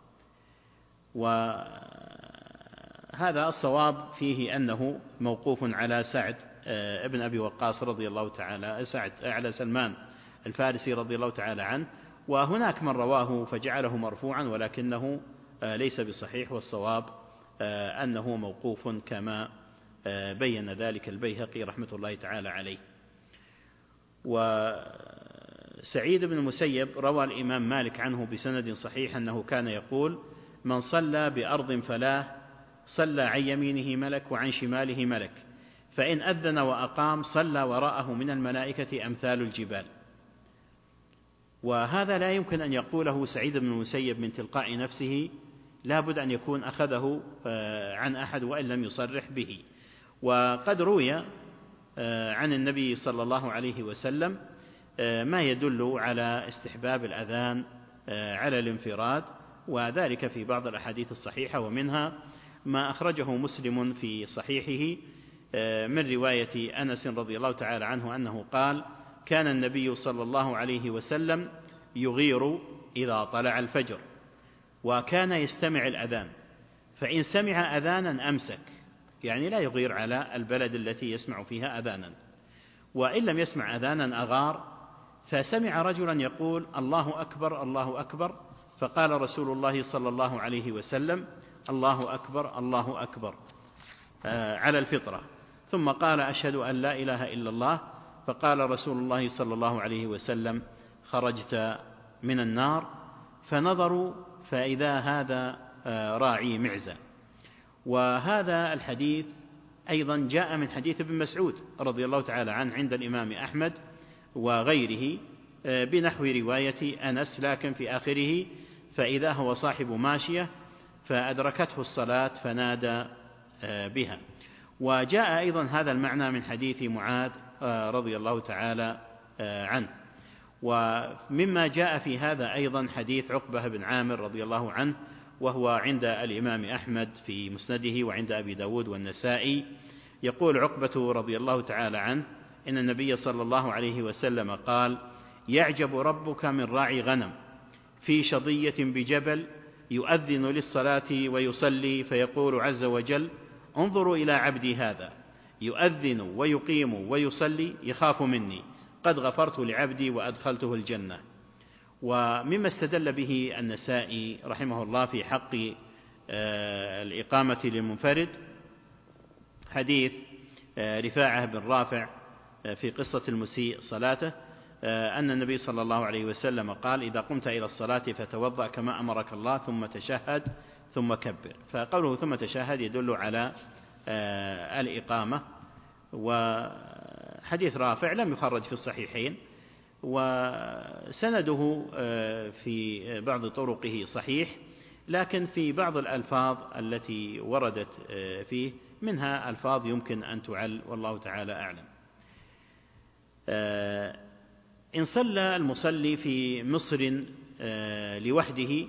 وهذا الصواب فيه أنه موقوف على سعد ابن أبي وقاص رضي الله تعالى سعد على سلمان الفارسي رضي الله تعالى عنه، وهناك من رواه فجعله مرفوعا ولكنه ليس بصحيح، والصواب أنه موقوف كما بين ذلك البيهقي رحمة الله تعالى عليه. وسعيد بن المسيب روى الإمام مالك عنه بسند صحيح أنه كان يقول: من صلى بأرض فلاه صلى عن يمينه ملك وعن شماله ملك، فإن أذن وأقام صلى وراءه من الملائكة أمثال الجبال. وهذا لا يمكن أن يقوله سعيد بن المسيب من تلقاء نفسه، لا بد أن يكون أخذه عن أحد وإن لم يصرح به. وقد روي عن النبي صلى الله عليه وسلم ما يدل على استحباب الأذان على الانفراد، وذلك في بعض الأحاديث الصحيحة، ومنها ما أخرجه مسلم في صحيحه من رواية أنس رضي الله تعالى عنه أنه قال: كان النبي صلى الله عليه وسلم يغير إذا طلع الفجر، وكان يستمع الأذان، فإن سمع أذانا أمسك، يعني لا يغير على البلد التي يسمع فيها أذانا، وإن لم يسمع أذانا أغار. فسمع رجلا يقول: الله أكبر الله أكبر، فقال رسول الله صلى الله عليه وسلم: الله أكبر الله أكبر على الفطرة، ثم قال: أشهد أن لا إله إلا الله، فقال رسول الله صلى الله عليه وسلم: خرجت من النار. فنظروا فإذا هذا راعي معزة. وهذا الحديث أيضا جاء من حديث ابن مسعود رضي الله تعالى عنه عند الإمام أحمد وغيره بنحو رواية أنس، لكن في آخره: فإذا هو صاحب ماشية فأدركته الصلاة فنادى بها. وجاء أيضا هذا المعنى من حديث معاذ رضي الله تعالى عنه. ومما جاء في هذا أيضا حديث عقبة بن عامر رضي الله عنه، وهو عند الإمام أحمد في مسنده وعند أبي داود والنسائي. يقول عقبة رضي الله تعالى عنه: إن النبي صلى الله عليه وسلم قال: يعجب ربك من راعي غنم في شظية بجبل يؤذن للصلاة ويصلي فيقول عز وجل: انظروا إلى عبدي هذا يؤذن ويقيم ويصلي يخاف مني، قد غفرت لعبدي وأدخلته الجنة. ومما استدل به النسائي رحمه الله في حق الإقامة للمنفرد حديث رفاعة بن رافع في قصة المسيء صلاته، أن النبي صلى الله عليه وسلم قال: إذا قمت إلى الصلاة فتوضأ كما أمرك الله ثم تشهد ثم كبر. فقوله ثم تشهد يدل على الإقامة. وحديث رافع لم يخرج في الصحيحين، وسنده في بعض طرقه صحيح، لكن في بعض الألفاظ التي وردت فيه منها ألفاظ يمكن أن تعل، والله تعالى أعلم. إن صلى المصلي في مصر لوحده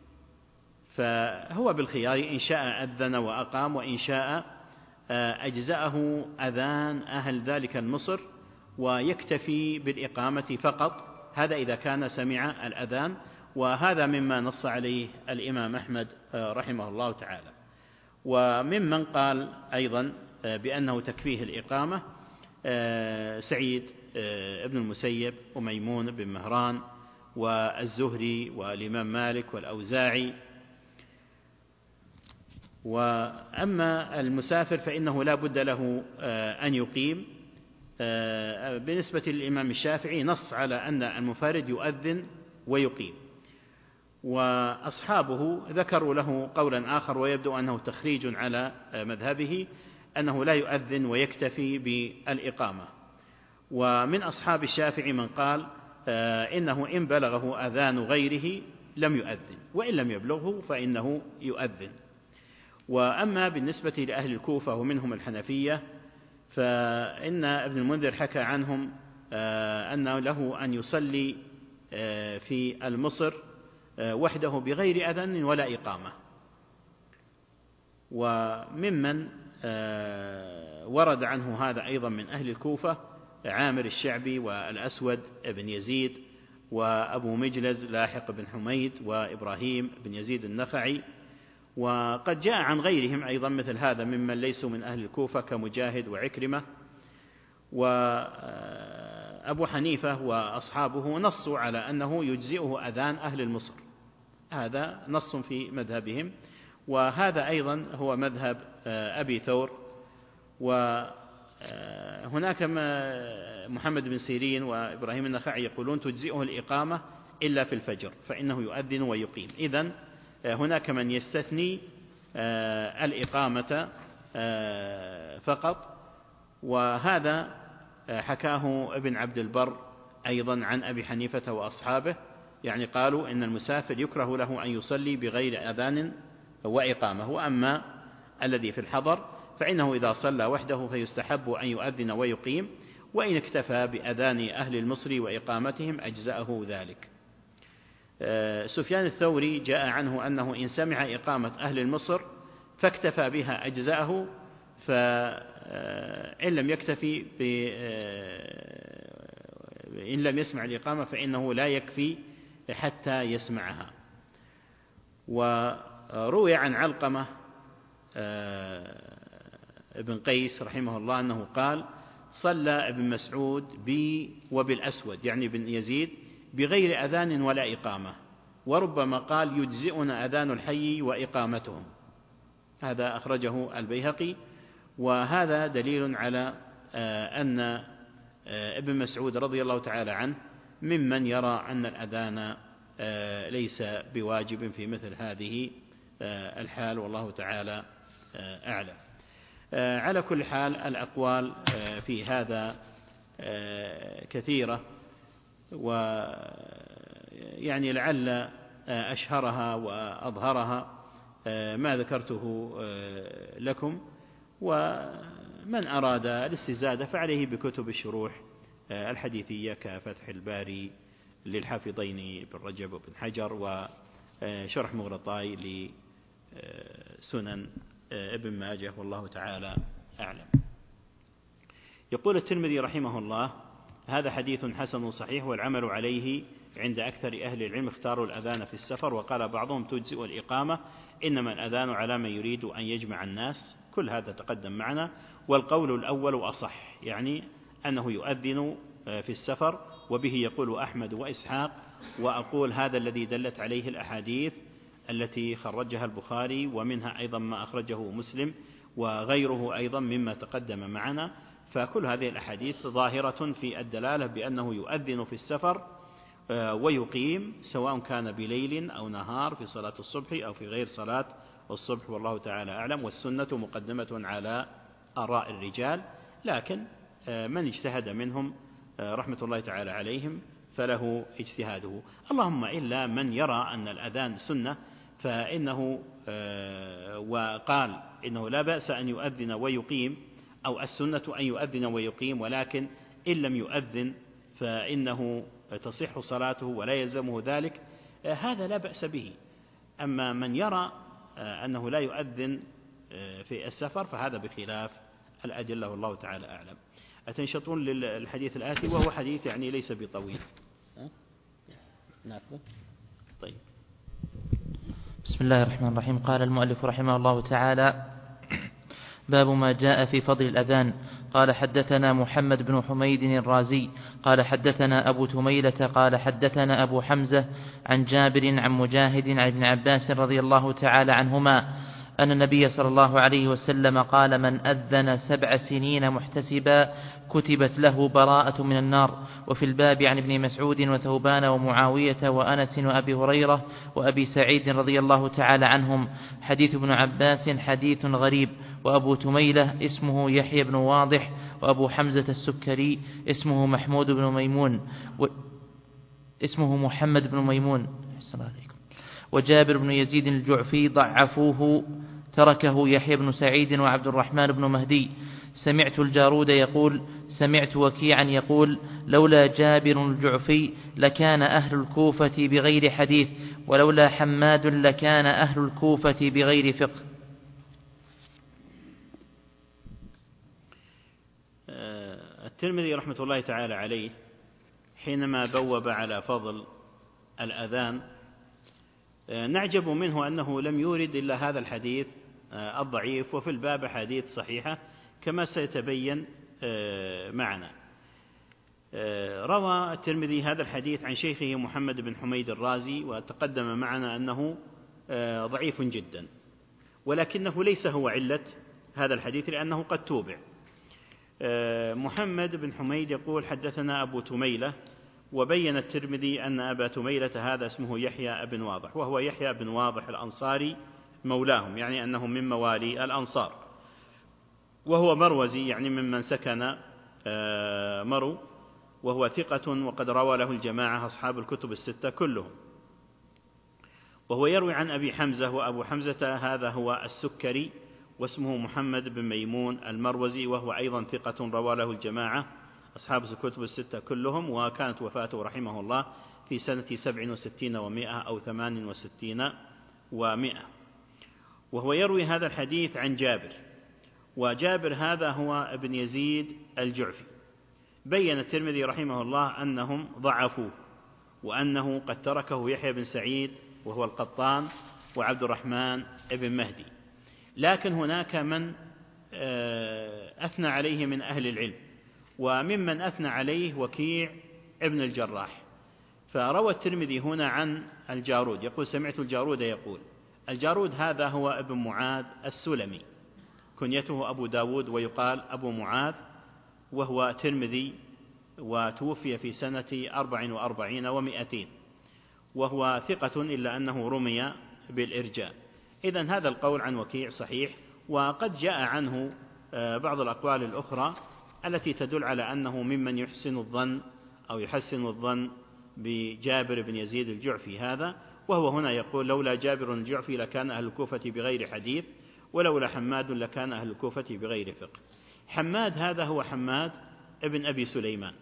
فهو بالخيار، إن شاء أذن وأقام، وإن شاء أجزأه أذان أهل ذلك المصر ويكتفي بالإقامة فقط، هذا إذا كان سمع الأذان. وهذا مما نص عليه الإمام أحمد رحمه الله تعالى. وممن قال أيضا بأنه تكفيه الإقامة سعيد ابن المسيب وميمون بن مهران والزهري والإمام مالك والأوزاعي. وأما المسافر فإنه لا بد له أن يقيم. بالنسبة للإمام الشافعي نص على أن المنفرد يؤذن ويقيم، وأصحابه ذكروا له قولا آخر ويبدو أنه تخريج على مذهبه، أنه لا يؤذن ويكتفي بالإقامة. ومن أصحاب الشافعي من قال إنه إن بلغه أذان غيره لم يؤذن، وإن لم يبلغه فإنه يؤذن. وأما بالنسبة لأهل الكوفة ومنهم الحنفية فإن ابن المنذر حكى عنهم أنه له أن يصلي في المصر وحده بغير أذان ولا إقامة. وممن ورد عنه هذا أيضا من أهل الكوفة عامر الشعبي والأسود بن يزيد وأبو مجلز لاحق بن حميد وإبراهيم بن يزيد النخعي. وقد جاء عن غيرهم أيضا مثل هذا ممن ليسوا من أهل الكوفة كمجاهد وعكرمة. وأبو حنيفة وأصحابه نصوا على أنه يجزئه أذان أهل المصر، هذا نص في مذهبهم، وهذا أيضا هو مذهب أبي ثور. وهناك محمد بن سيرين وإبراهيم النخعي يقولون تجزئه الإقامة إلا في الفجر فإنه يؤذن ويقيم. إذن هناك من يستثني الإقامة فقط، وهذا حكاه ابن عبد البر أيضا عن أبي حنيفة وأصحابه، يعني قالوا إن المسافر يكره له أن يصلي بغير أذان وإقامة. وأما الذي في الحضر فإنه إذا صلى وحده فيستحب أن يؤذن ويقيم، وإن اكتفى بأذان أهل المصر وإقامتهم أجزأه ذلك. سفيان الثوري جاء عنه أنه إن سمع إقامة أهل المصر فاكتفى بها أجزأه، فإن لم يكتفي إن لم يسمع الإقامة فإنه لا يكفي حتى يسمعها. وروي عن علقمة ابن قيس رحمه الله أنه قال: صلى ابن مسعود بي وبالأسود يعني بن يزيد بغير أذان ولا إقامة، وربما قال يجزئنا أذان الحي وإقامتهم. هذا أخرجه البيهقي. وهذا دليل على أن ابن مسعود رضي الله تعالى عنه ممن يرى أن الأذان ليس بواجب في مثل هذه الحال، والله تعالى أعلم. على كل حال الأقوال في هذا كثيرة، ويعني لعل أشهرها وأظهرها ما ذكرته لكم. ومن أراد الاستزادة فعليه بكتب الشروح الحديثية كفتح الباري للحافظين بن رجب وبن حجر، وشرح مغرطاي لسنن ابن ماجه، والله تعالى أعلم. يقول الترمذي رحمه الله: هذا حديث حسن صحيح والعمل عليه عند أكثر أهل العلم اختاروا الأذان في السفر، وقال بعضهم تجزئ الإقامة، إنما الأذان على من يريد أن يجمع الناس. كل هذا تقدم معنا، والقول الأول أصح، يعني أنه يؤذن في السفر، وبه يقول أحمد وإسحاق. وأقول هذا الذي دلت عليه الأحاديث التي خرجها البخاري، ومنها أيضا ما أخرجه مسلم وغيره أيضا مما تقدم معنا. فكل هذه الأحاديث ظاهرة في الدلالة بأنه يؤذن في السفر ويقيم، سواء كان بليل أو نهار، في صلاة الصبح أو في غير صلاة الصبح، والله تعالى أعلم. والسنة مقدمة على آراء الرجال، لكن من اجتهد منهم رحمة الله تعالى عليهم فله اجتهاده. اللهم إلا من يرى أن الأذان سنة فإنه وقال إنه لا بأس أن يؤذن ويقيم، أو السنة أن يؤذن ويقيم، ولكن إن لم يؤذن فإنه تصح صلاته ولا يلزمه ذلك، هذا لا بأس به. أما من يرى أنه لا يؤذن في السفر فهذا بخلاف الأدلة، والله تعالى أعلم. أتنشطون للحديث الآتي، وهو حديث يعني ليس بطويل. ناخذه. طيب. بسم الله الرحمن الرحيم. قال المؤلف رحمه الله تعالى: باب ما جاء في فضل الأذان. قال: حدثنا محمد بن حميد الرازي قال حدثنا أبو تميلة قال حدثنا أبو حمزة عن جابر عن مجاهد عن ابن عباس رضي الله تعالى عنهما أن النبي صلى الله عليه وسلم قال: من أذن سبع سنين محتسبا كتبت له براءة من النار. وفي الباب عن ابن مسعود وثوبان ومعاوية وأنس وأبي هريرة وأبي سعيد رضي الله تعالى عنهم. حديث ابن عباس حديث غريب. وأبو تميلة اسمه يحيى بن واضح، وأبو حمزة السكري اسمه محمود بن ميمون و... اسمه محمد بن ميمون. وجابر بن يزيد الجعفي ضعفوه، تركه يحيى بن سعيد وعبد الرحمن بن مهدي. سمعت الجارود يقول: سمعت وكيعا يقول: لولا جابر الجعفي لكان أهل الكوفة بغير حديث، ولولا حماد لكان أهل الكوفة بغير فقه. الترمذي رحمة الله تعالى عليه حينما بوب على فضل الأذان نعجب منه أنه لم يورد إلا هذا الحديث الضعيف، وفي الباب حديث صحيحة كما سيتبين معنا. روى الترمذي هذا الحديث عن شيخه محمد بن حميد الرازي، وتقدم معنا أنه ضعيف جدا، ولكنه ليس هو علة هذا الحديث لأنه قد توبع. محمد بن حميد يقول: حدثنا أبو تميلة، وبين الترمذي أن أبا تميلة هذا اسمه يحيى بن واضح، وهو يحيى بن واضح الأنصاري مولاهم، يعني أنه من موالي الأنصار، وهو مروزي يعني ممن سكن مرو، وهو ثقة وقد روى له الجماعة أصحاب الكتب الستة كلهم. وهو يروي عن أبي حمزة، وأبو حمزة هذا هو السكري، واسمه محمد بن ميمون المروزي، وهو أيضا ثقة روى له الجماعة أصحاب الكتب الستة كلهم. وكانت وفاته رحمه الله في سنة سبع وستين ومائة أو ثمان وستين ومائة. وهو يروي هذا الحديث عن جابر، وجابر هذا هو ابن يزيد الجعفي. بين الترمذي رحمه الله أنهم ضعفوه، وأنه قد تركه يحيى بن سعيد وهو القطان وعبد الرحمن بن مهدي. لكن هناك من أثنى عليه من أهل العلم، وممن أثنى عليه وكيع ابن الجراح. فروى الترمذي هنا عن الجارود يقول: سمعت الجارود يقول. الجارود هذا هو ابن معاذ السلمي، كنيته أبو داود، ويقال أبو معاذ، وهو ترمذي، وتوفي في سنة أربع وأربعين ومائتين، وهو ثقة إلا أنه رمي بالإرجاء. إذن هذا القول عن وكيع صحيح. وقد جاء عنه بعض الأقوال الأخرى التي تدل على أنه ممن يحسن الظن أو يحسن الظن بجابر بن يزيد الجعفي هذا. وهو هنا يقول: لولا جابر الجعفي لكان أهل الكوفة بغير حديث، ولولا حماد لكان أهل الكوفة بغير فقه. حماد هذا هو حماد ابن أبي سليمان،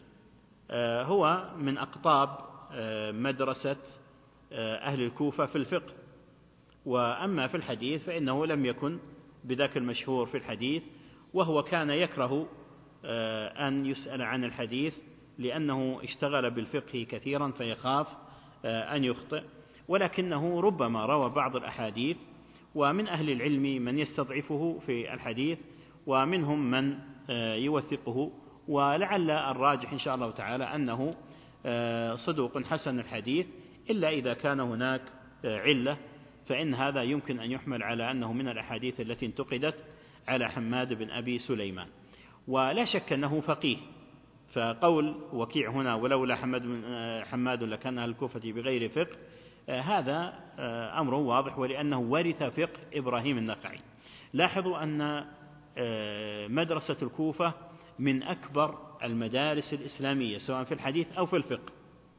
هو من أقطاب مدرسة أهل الكوفة في الفقه، وأما في الحديث فإنه لم يكن بذاك المشهور في الحديث، وهو كان يكره أن يسأل عن الحديث لأنه اشتغل بالفقه كثيرا فيخاف أن يخطئ، ولكنه ربما روى بعض الأحاديث، ومن أهل العلم من يستضعفه في الحديث ومنهم من يوثقه، ولعل الراجح إن شاء الله تعالى أنه صدوق حسن الحديث، إلا إذا كان هناك علة فإن هذا يمكن أن يحمل على أنه من الأحاديث التي انتقدت على حماد بن أبي سليمان. ولا شك أنه فقيه، فقول وكيع هنا ولولا حماد, حماد لكان أهل الكوفة بغير فقه، هذا أمر واضح، ولأنه ورث فقه إبراهيم النخعي. لاحظوا أن مدرسة الكوفة من أكبر المدارس الإسلامية سواء في الحديث أو في الفقه،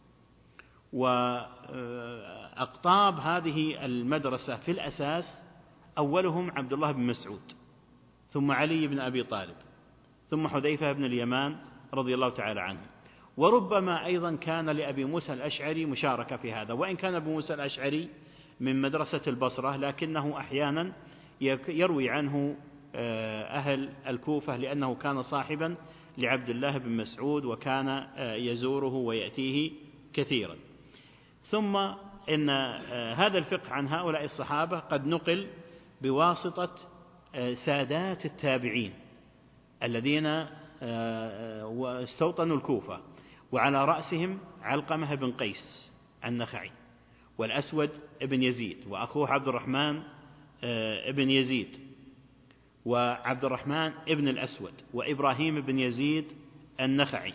وأقطاب هذه المدرسة في الأساس أولهم عبد الله بن مسعود، ثم علي بن أبي طالب، ثم حذيفة بن اليمان رضي الله تعالى عنه. وربما أيضا كان لأبي موسى الأشعري مشاركة في هذا، وإن كان أبو موسى الأشعري من مدرسة البصرة لكنه أحيانا يروي عنه أهل الكوفة، لأنه كان صاحبا لعبد الله بن مسعود وكان يزوره ويأتيه كثيرا. ثم إن هذا الفقه عن هؤلاء الصحابة قد نقل بواسطة سادات التابعين الذين استوطنوا الكوفة، وعلى رأسهم علقمة بن قيس النخعي، والأسود بن يزيد، وأخوه عبد الرحمن بن يزيد، وعبد الرحمن بن الأسود، وإبراهيم بن يزيد النخعي.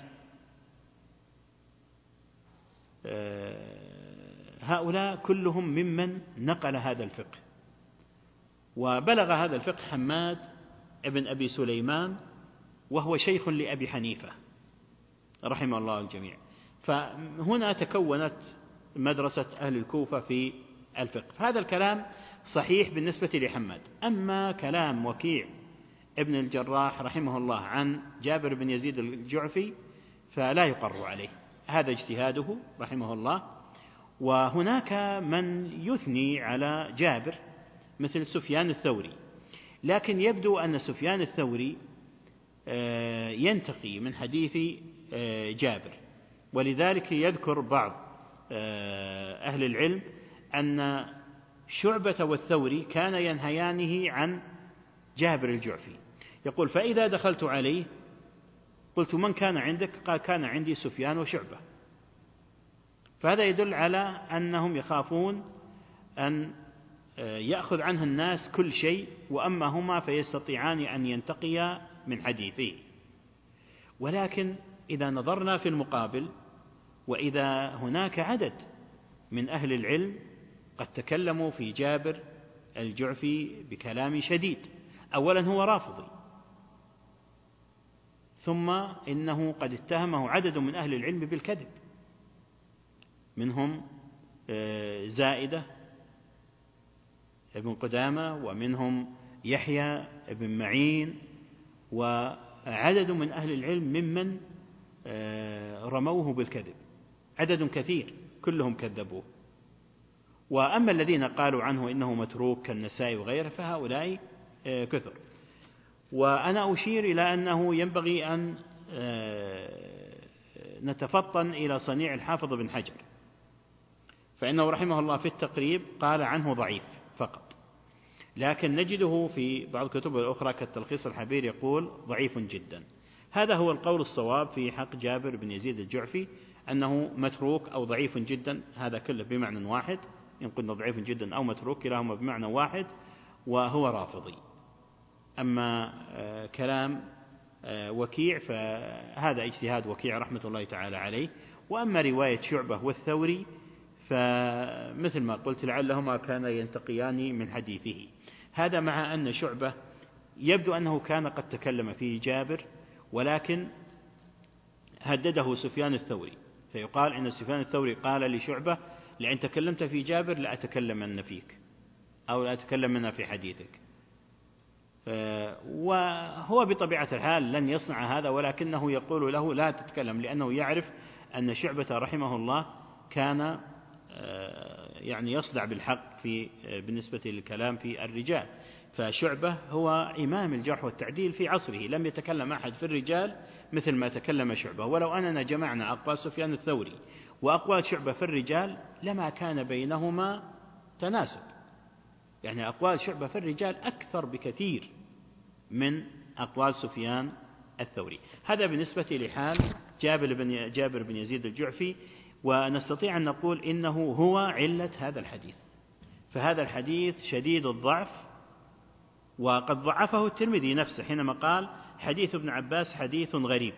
هؤلاء كلهم ممن نقل هذا الفقه، وبلغ هذا الفقه حماد بن أبي سليمان وهو شيخ لأبي حنيفة رحمه الله الجميع. فهنا تكونت مدرسة أهل الكوفة في الفقه. هذا الكلام صحيح بالنسبة لحماد. أما كلام وكيع ابن الجراح رحمه الله عن جابر بن يزيد الجعفي فلا يقر عليه، هذا اجتهاده رحمه الله. وهناك من يثني على جابر مثل سفيان الثوري، لكن يبدو أن سفيان الثوري ينتقي من حديث جابر، ولذلك يذكر بعض أهل العلم أن شعبة والثوري كان ينهيانه عن جابر الجعفي. يقول: فإذا دخلت عليه قلت: من كان عندك؟ قال: كان عندي سفيان وشعبة. فهذا يدل على أنهم يخافون أن يأخذ عنه الناس كل شيء، وأما هما فيستطيعان أن ينتقيا من حديثه. ولكن إذا نظرنا في المقابل، وإذا هناك عدد من أهل العلم قد تكلموا في جابر الجعفي بكلام شديد. أولا هو رافضي، ثم إنه قد اتهمه عدد من أهل العلم بالكذب، منهم زائدة ابن قدامة، ومنهم يحيى ابن معين، وعدد من أهل العلم ممن رموه بالكذب، عدد كثير كلهم كذبوه. وأما الذين قالوا عنه إنه متروك كالنسائي وغيره فهؤلاء كثر. وأنا أشير إلى أنه ينبغي أن نتفطن إلى صنيع الحافظ بن حجر، فإنه رحمه الله في التقريب قال عنه ضعيف فقط، لكن نجده في بعض الكتب الأخرى كالتلخيص الحبير يقول ضعيف جدا. هذا هو القول الصواب في حق جابر بن يزيد الجعفي، أنه متروك أو ضعيف جدا، هذا كله بمعنى واحد، إن قلنا ضعيف جدا أو متروك كلاهما بمعنى واحد، وهو رافضي. أما كلام وكيع فهذا اجتهاد وكيع رحمة الله تعالى عليه. وأما رواية شعبة والثوري فمثل ما قلت لعلهما كانا ينتقيان من حديثه. هذا مع أن شعبة يبدو أنه كان قد تكلم فيه جابر، ولكن هدده سفيان الثوري، فيقال إن سفيان الثوري قال لشعبة: لأن تكلمت في جابر لأتكلمن فيك، أو لأتكلمن في حديثك. وهو بطبيعة الحال لن يصنع هذا، ولكنه يقول له لا تتكلم، لأنه يعرف أن شعبة رحمه الله كان يعني يصدع بالحق في بالنسبة للكلام في الرجال. فشعبة هو إمام الجرح والتعديل في عصره، لم يتكلم أحد في الرجال مثل ما تكلم شعبة. ولو أننا جمعنا أقوال سفيان الثوري وأقوال شعبة في الرجال لما كان بينهما تناسب، يعني أقوال شعبة في الرجال أكثر بكثير من أقوال سفيان الثوري. هذا بالنسبة لحال جابر بن, جابر بن يزيد الجعفي. ونستطيع أن نقول إنه هو علة هذا الحديث، فهذا الحديث شديد الضعف، وقد ضعفه الترمذي نفسه حينما قال حديث ابن عباس حديث غريب.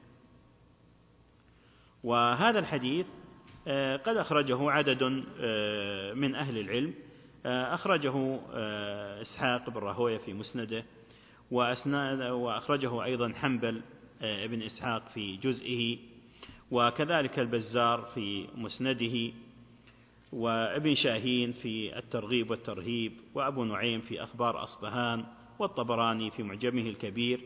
وهذا الحديث قد أخرجه عدد من أهل العلم، أخرجه إسحاق بن راهويه في مسنده، وأخرجه أيضا حنبل بن إسحاق في جزئه، وكذلك البزار في مسنده، وابن شاهين في الترغيب والترهيب، وأبو نعيم في أخبار أصبهان، والطبراني في معجمه الكبير،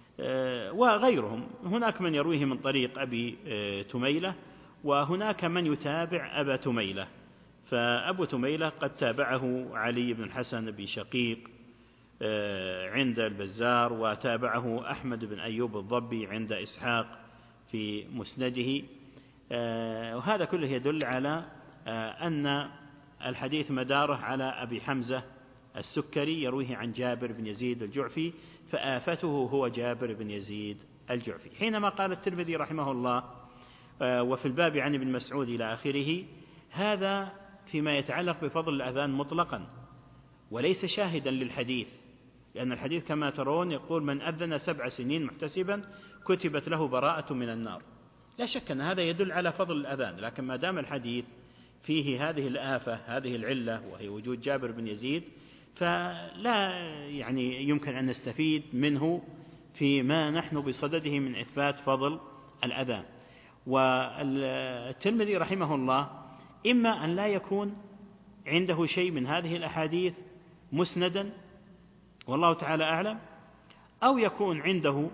وغيرهم. هناك من يرويه من طريق أبي تميلة، وهناك من يتابع أبا تميلة، فأبو تميلة قد تابعه علي بن الحسن بن شقيق عند البزار، وتابعه أحمد بن أيوب الضبي عند إسحاق في مسنده. وهذا كله يدل على أن الحديث مداره على أبي حمزة السكري يرويه عن جابر بن يزيد الجعفي، فآفته هو جابر بن يزيد الجعفي. حينما قال الترمذي رحمه الله وفي الباب عن ابن مسعود إلى آخره، هذا فيما يتعلق بفضل الأذان مطلقا، وليس شاهدا للحديث، لأن الحديث كما ترون يقول من أذن سبع سنين محتسبا كتبت له براءة من النار. لا شك أن هذا يدل على فضل الأذان، لكن ما دام الحديث فيه هذه الآفة هذه العلة وهي وجود جابر بن يزيد، فلا يعني يمكن أن نستفيد منه فيما نحن بصدده من إثبات فضل الأذان. والترمذي رحمه الله إما أن لا يكون عنده شيء من هذه الأحاديث مسندا والله تعالى أعلم، أو يكون عنده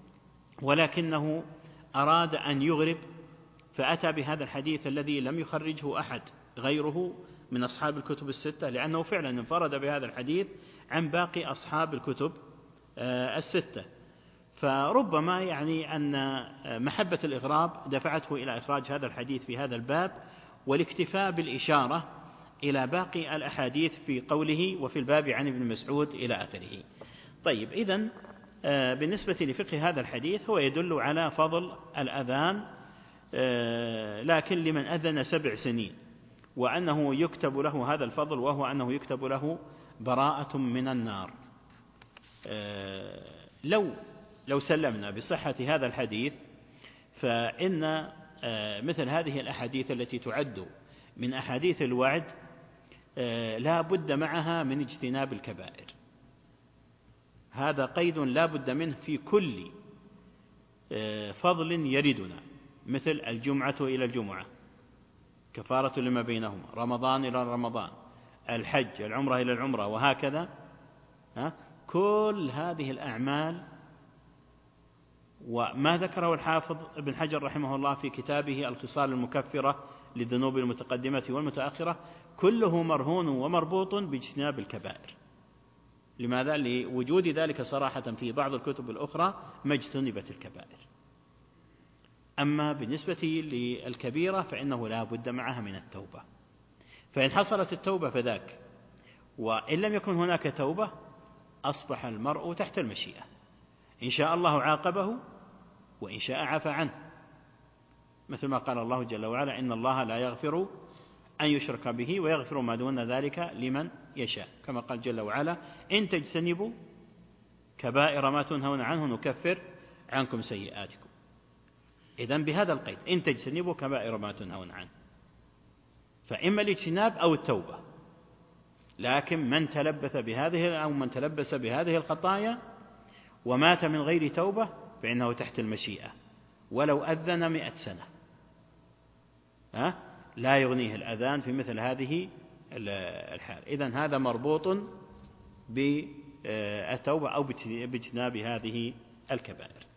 ولكنه أراد أن يغرب فأتى بهذا الحديث الذي لم يخرجه أحد غيره من أصحاب الكتب الستة، لأنه فعلا انفرد بهذا الحديث عن باقي أصحاب الكتب الستة. فربما يعني أن محبة الإغراب دفعته إلى إخراج هذا الحديث في هذا الباب، والاكتفاء بالإشارة إلى باقي الأحاديث في قوله وفي الباب عن ابن مسعود إلى آخره. طيب، إذن بالنسبة لفقه هذا الحديث هو يدل على فضل الأذان، لكن لمن أذن سبع سنين، وأنه يكتب له هذا الفضل، وهو أنه يكتب له براءة من النار. لو لو سلمنا بصحة هذا الحديث، فإن مثل هذه الأحاديث التي تعد من أحاديث الوعد لا بد معها من اجتناب الكبائر. هذا قيد لا بد منه في كل فضل يردنا، مثل الجمعة إلى الجمعة كفارة لما بينهما، رمضان إلى رمضان، الحج، العمرة إلى العمرة، وهكذا. كل هذه الأعمال، وما ذكره الحافظ ابن حجر رحمه الله في كتابه الخصال المكفرة للذنوب المتقدمة والمتأخرة، كله مرهون ومربوط باجتناب الكبائر. لماذا؟ لوجود ذلك صراحة في بعض الكتب الأخرى ما اجتنبت الكبائر. أما بالنسبة للكبيرة فإنه لا بد معها من التوبة، فإن حصلت التوبة فذاك، وإن لم يكن هناك توبة أصبح المرء تحت المشيئة، إن شاء الله عاقبه وإن شاء عفى عنه، مثل ما قال الله جل وعلا إن الله لا يغفر أن يشرك به ويغفر ما دون ذلك لمن يشاء، كما قال جل وعلا إن تجتنبوا كبائر ما تنهون عنه نكفر عنكم سيئاتكم. إذن بهذا القيد إن تجتنبوا كبائر ما تنهون عنه، فإما الاجتناب أو التوبة. لكن من تلبث بهذه أو من تلبس بهذه الخطايا ومات من غير توبة فإنه تحت المشيئة، ولو أذن مئة سنة ها لا يغنيه الأذان في مثل هذه الحال. إذن هذا مربوط بالتوبة أو باجتناب هذه الكبائر.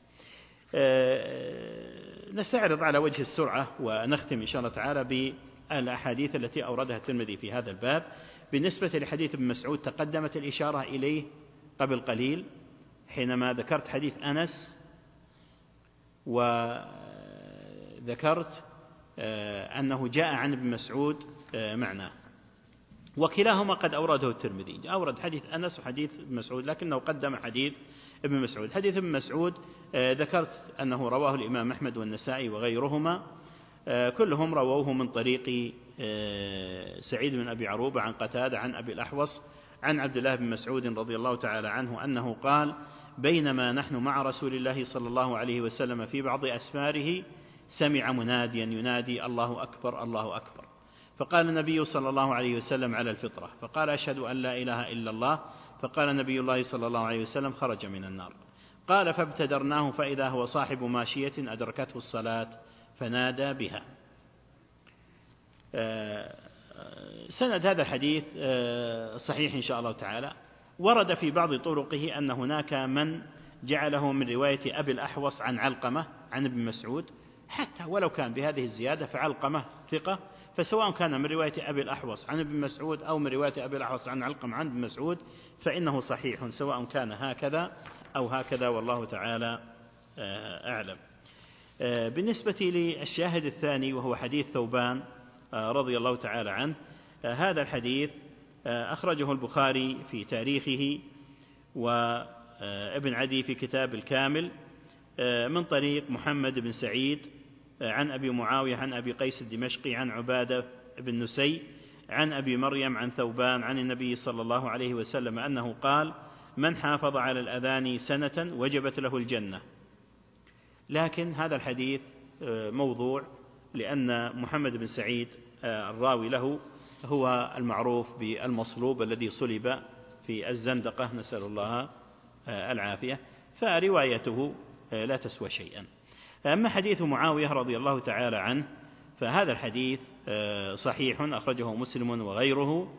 نستعرض على وجه السرعة ونختم إن شاء الله تعالى بالأحاديث التي أوردها الترمذي في هذا الباب. بالنسبة لحديث ابن مسعود تقدمت الإشارة إليه قبل قليل حينما ذكرت حديث أنس وذكرت أنه جاء عن ابن مسعود معناه، وكلاهما قد أورده الترمذي، أورد حديث أنس وحديث ابن مسعود لكنه قدم حديث ابن مسعود. حديث ابن مسعود ذكرت أنه رواه الإمام أحمد والنسائي وغيرهما، كلهم رووه من طريق سعيد بن أبي عروبة عن قتادة عن أبي الأحوص عن عبد الله بن مسعود رضي الله تعالى عنه أنه قال: بينما نحن مع رسول الله صلى الله عليه وسلم في بعض أسفاره سمع مناديا ينادي: الله أكبر الله أكبر، فقال النبي صلى الله عليه وسلم: على الفطرة، فقال: أشهد أن لا إله إلا الله، فقال نبي الله صلى الله عليه وسلم: خرج من النار. قال: فابتدرناه فإذا هو صاحب ماشية أدركته الصلاة فنادى بها. سند هذا الحديث صحيح إن شاء الله تعالى. ورد في بعض طرقه أن هناك من جعله من رواية أبي الأحوص عن علقمة عن ابن مسعود، حتى ولو كان بهذه الزيادة فعلقمة ثقة، فسواء كان من رواية أبي الأحوص عن ابن مسعود أو من رواية أبي الأحوص عن علقمة عن ابن مسعود فإنه صحيح، سواء كان هكذا أو هكذا، والله تعالى أعلم. بالنسبة للشاهد الثاني وهو حديث ثوبان رضي الله تعالى عنه، هذا الحديث أخرجه البخاري في تاريخه وابن عدي في كتاب الكامل من طريق محمد بن سعيد عن أبي معاوية عن أبي قيس الدمشقي عن عبادة بن نسي عن أبي مريم عن ثوبان عن النبي صلى الله عليه وسلم أنه قال: من حافظ على الأذان سنة وجبت له الجنة. لكن هذا الحديث موضوع، لأن محمد بن سعيد الراوي له هو المعروف بالمصلوب الذي صلب في الزندقة، نسأل الله العافية، فروايته لا تسوى شيئا. أما حديث معاوية رضي الله تعالى عنه فهذا الحديث صحيح، أخرجه مسلم وغيره.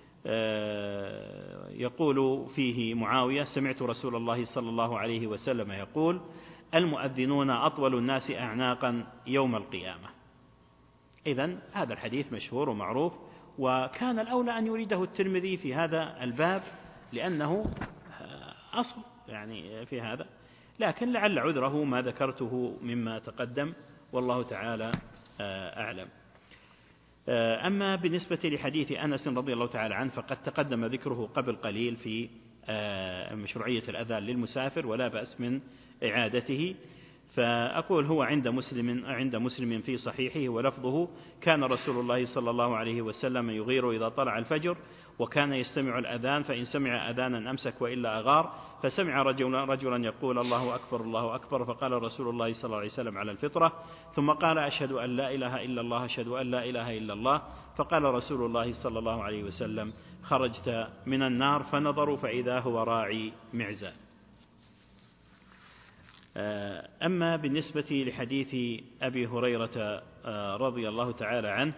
يقول فيه معاوية: سمعت رسول الله صلى الله عليه وسلم يقول: المؤذنون أطول الناس أعناقا يوم القيامة. إذن هذا الحديث مشهور ومعروف، وكان الأولى أن يريده الترمذي في هذا الباب لأنه أصل يعني في هذا، لكن لعل عذره ما ذكرته مما تقدم، والله تعالى أعلم. أما بالنسبة لحديث أنس رضي الله تعالى عنه فقد تقدم ذكره قبل قليل في مشروعية الأذان للمسافر ولا بأس من إعادته. فأقول هو عند مسلم عند مسلم في صحيحه ولفظه: كان رسول الله صلى الله عليه وسلم يغير إذا طلع الفجر، وكان يستمع الأذان، فإن سمع أذانا أمسك وإلا أغار، فسمع رجلا, رجلا يقول: الله أكبر الله أكبر، فقال رسول الله صلى الله عليه وسلم: على الفطرة، ثم قال: أشهد أن لا إله إلا الله أشهد أن لا إله إلا الله، فقال رسول الله صلى الله عليه وسلم: خرجت من النار، فنظروا فإذا هو راعي معزة. أما بالنسبة لحديث أبي هريرة رضي الله تعالى عنه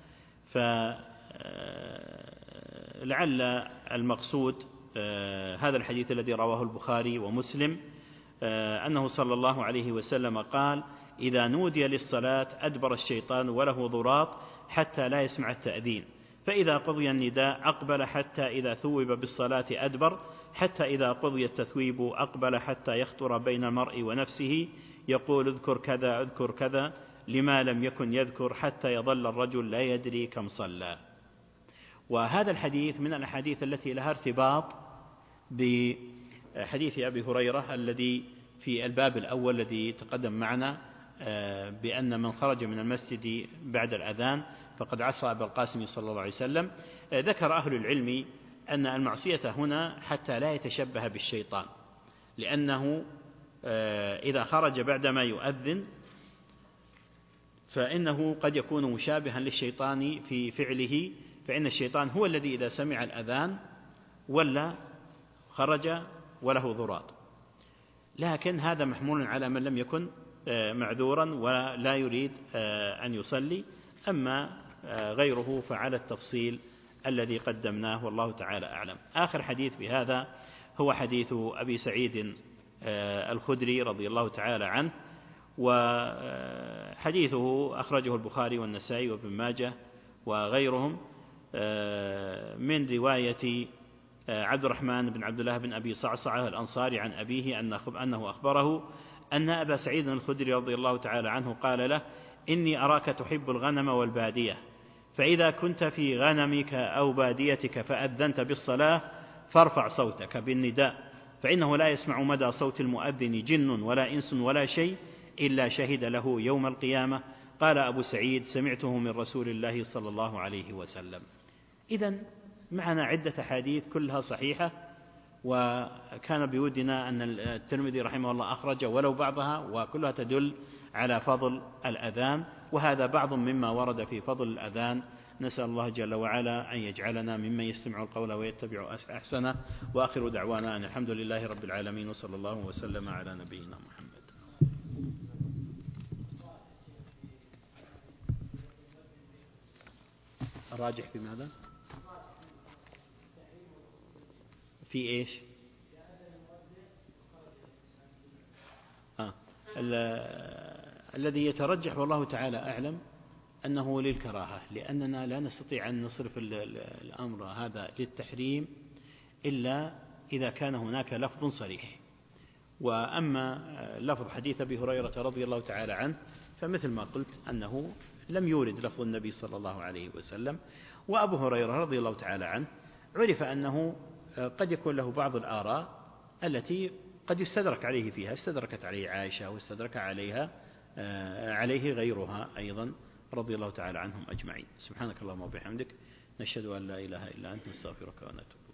فلعل المقصود هذا الحديث الذي رواه البخاري ومسلم أنه صلى الله عليه وسلم قال: إذا نودي للصلاة أدبر الشيطان وله ضراط حتى لا يسمع التأذين، فإذا قضي النداء أقبل حتى إذا ثوب بالصلاة أدبر، حتى إذا قضي التثويب أقبل حتى يخطر بين المرء ونفسه يقول: اذكر كذا اذكر كذا، لما لم يكن يذكر، حتى يظل الرجل لا يدري كم صلى. وهذا الحديث من الأحاديث التي لها ارتباط بحديث أبي هريرة الذي في الباب الأول الذي تقدم معنا، بأن من خرج من المسجد بعد الأذان فقد عصى أبا القاسم صلى الله عليه وسلم. ذكر أهل العلم أن المعصية هنا حتى لا يتشبه بالشيطان، لأنه إذا خرج بعدما يؤذن فإنه قد يكون مشابها للشيطان في فعله، فإن الشيطان هو الذي إذا سمع الأذان ولا خرج وله ضراط، لكن هذا محمول على من لم يكن معذورا ولا يريد أن يصلي. أما غيره فعلى التفصيل الذي قدمناه، والله تعالى أعلم. آخر حديث بهذا هو حديث أبي سعيد الخدري رضي الله تعالى عنه، وحديثه أخرجه البخاري والنسائي وابن ماجه وغيرهم من رواية عبد الرحمن بن عبد الله بن أبي صعصعة الأنصاري عن أبيه أنه أخبره أن أبا سعيد الخدري رضي الله تعالى عنه قال له: إني أراك تحب الغنم والبادية، فإذا كنت في غنمك أو باديتك فأذنت بالصلاة فارفع صوتك بالنداء، فإنه لا يسمع مدى صوت المؤذن جن ولا إنس ولا شيء إلا شهد له يوم القيامة. قال أبو سعيد: سمعته من رسول الله صلى الله عليه وسلم. إذن معنا عدة حديث كلها صحيحة، وكان بودنا أن الترمذي رحمه الله أخرج ولو بعضها، وكلها تدل على فضل الأذان، وهذا بعض مما ورد في فضل الأذان. نسأل الله جل وعلا أن يجعلنا ممن يستمع القول ويتبع أحسنه، وآخر دعوانا أن الحمد لله رب العالمين، وصلى الله وسلم على نبينا محمد. الراجح في ماذا؟ في إيش؟ آه. الذي يترجح والله تعالى أعلم أنه للكراهة، لأننا لا نستطيع أن نصرف الأمر هذا للتحريم إلا إذا كان هناك لفظ صريح. وأما لفظ حديث أبي هريرة رضي الله تعالى عنه فمثل ما قلت أنه لم يورد لفظ النبي صلى الله عليه وسلم. وأبو هريرة رضي الله تعالى عنه عرف أنه قد يكون له بعض الآراء التي قد يستدرك عليه فيها، استدركت عليه عائشة واستدرك عليها عليه غيرها أيضا رضي الله تعالى عنهم أجمعين. سبحانك اللهم وبحمدك، نشهد أن لا إله إلا أنت، نستغفرك ونتوب.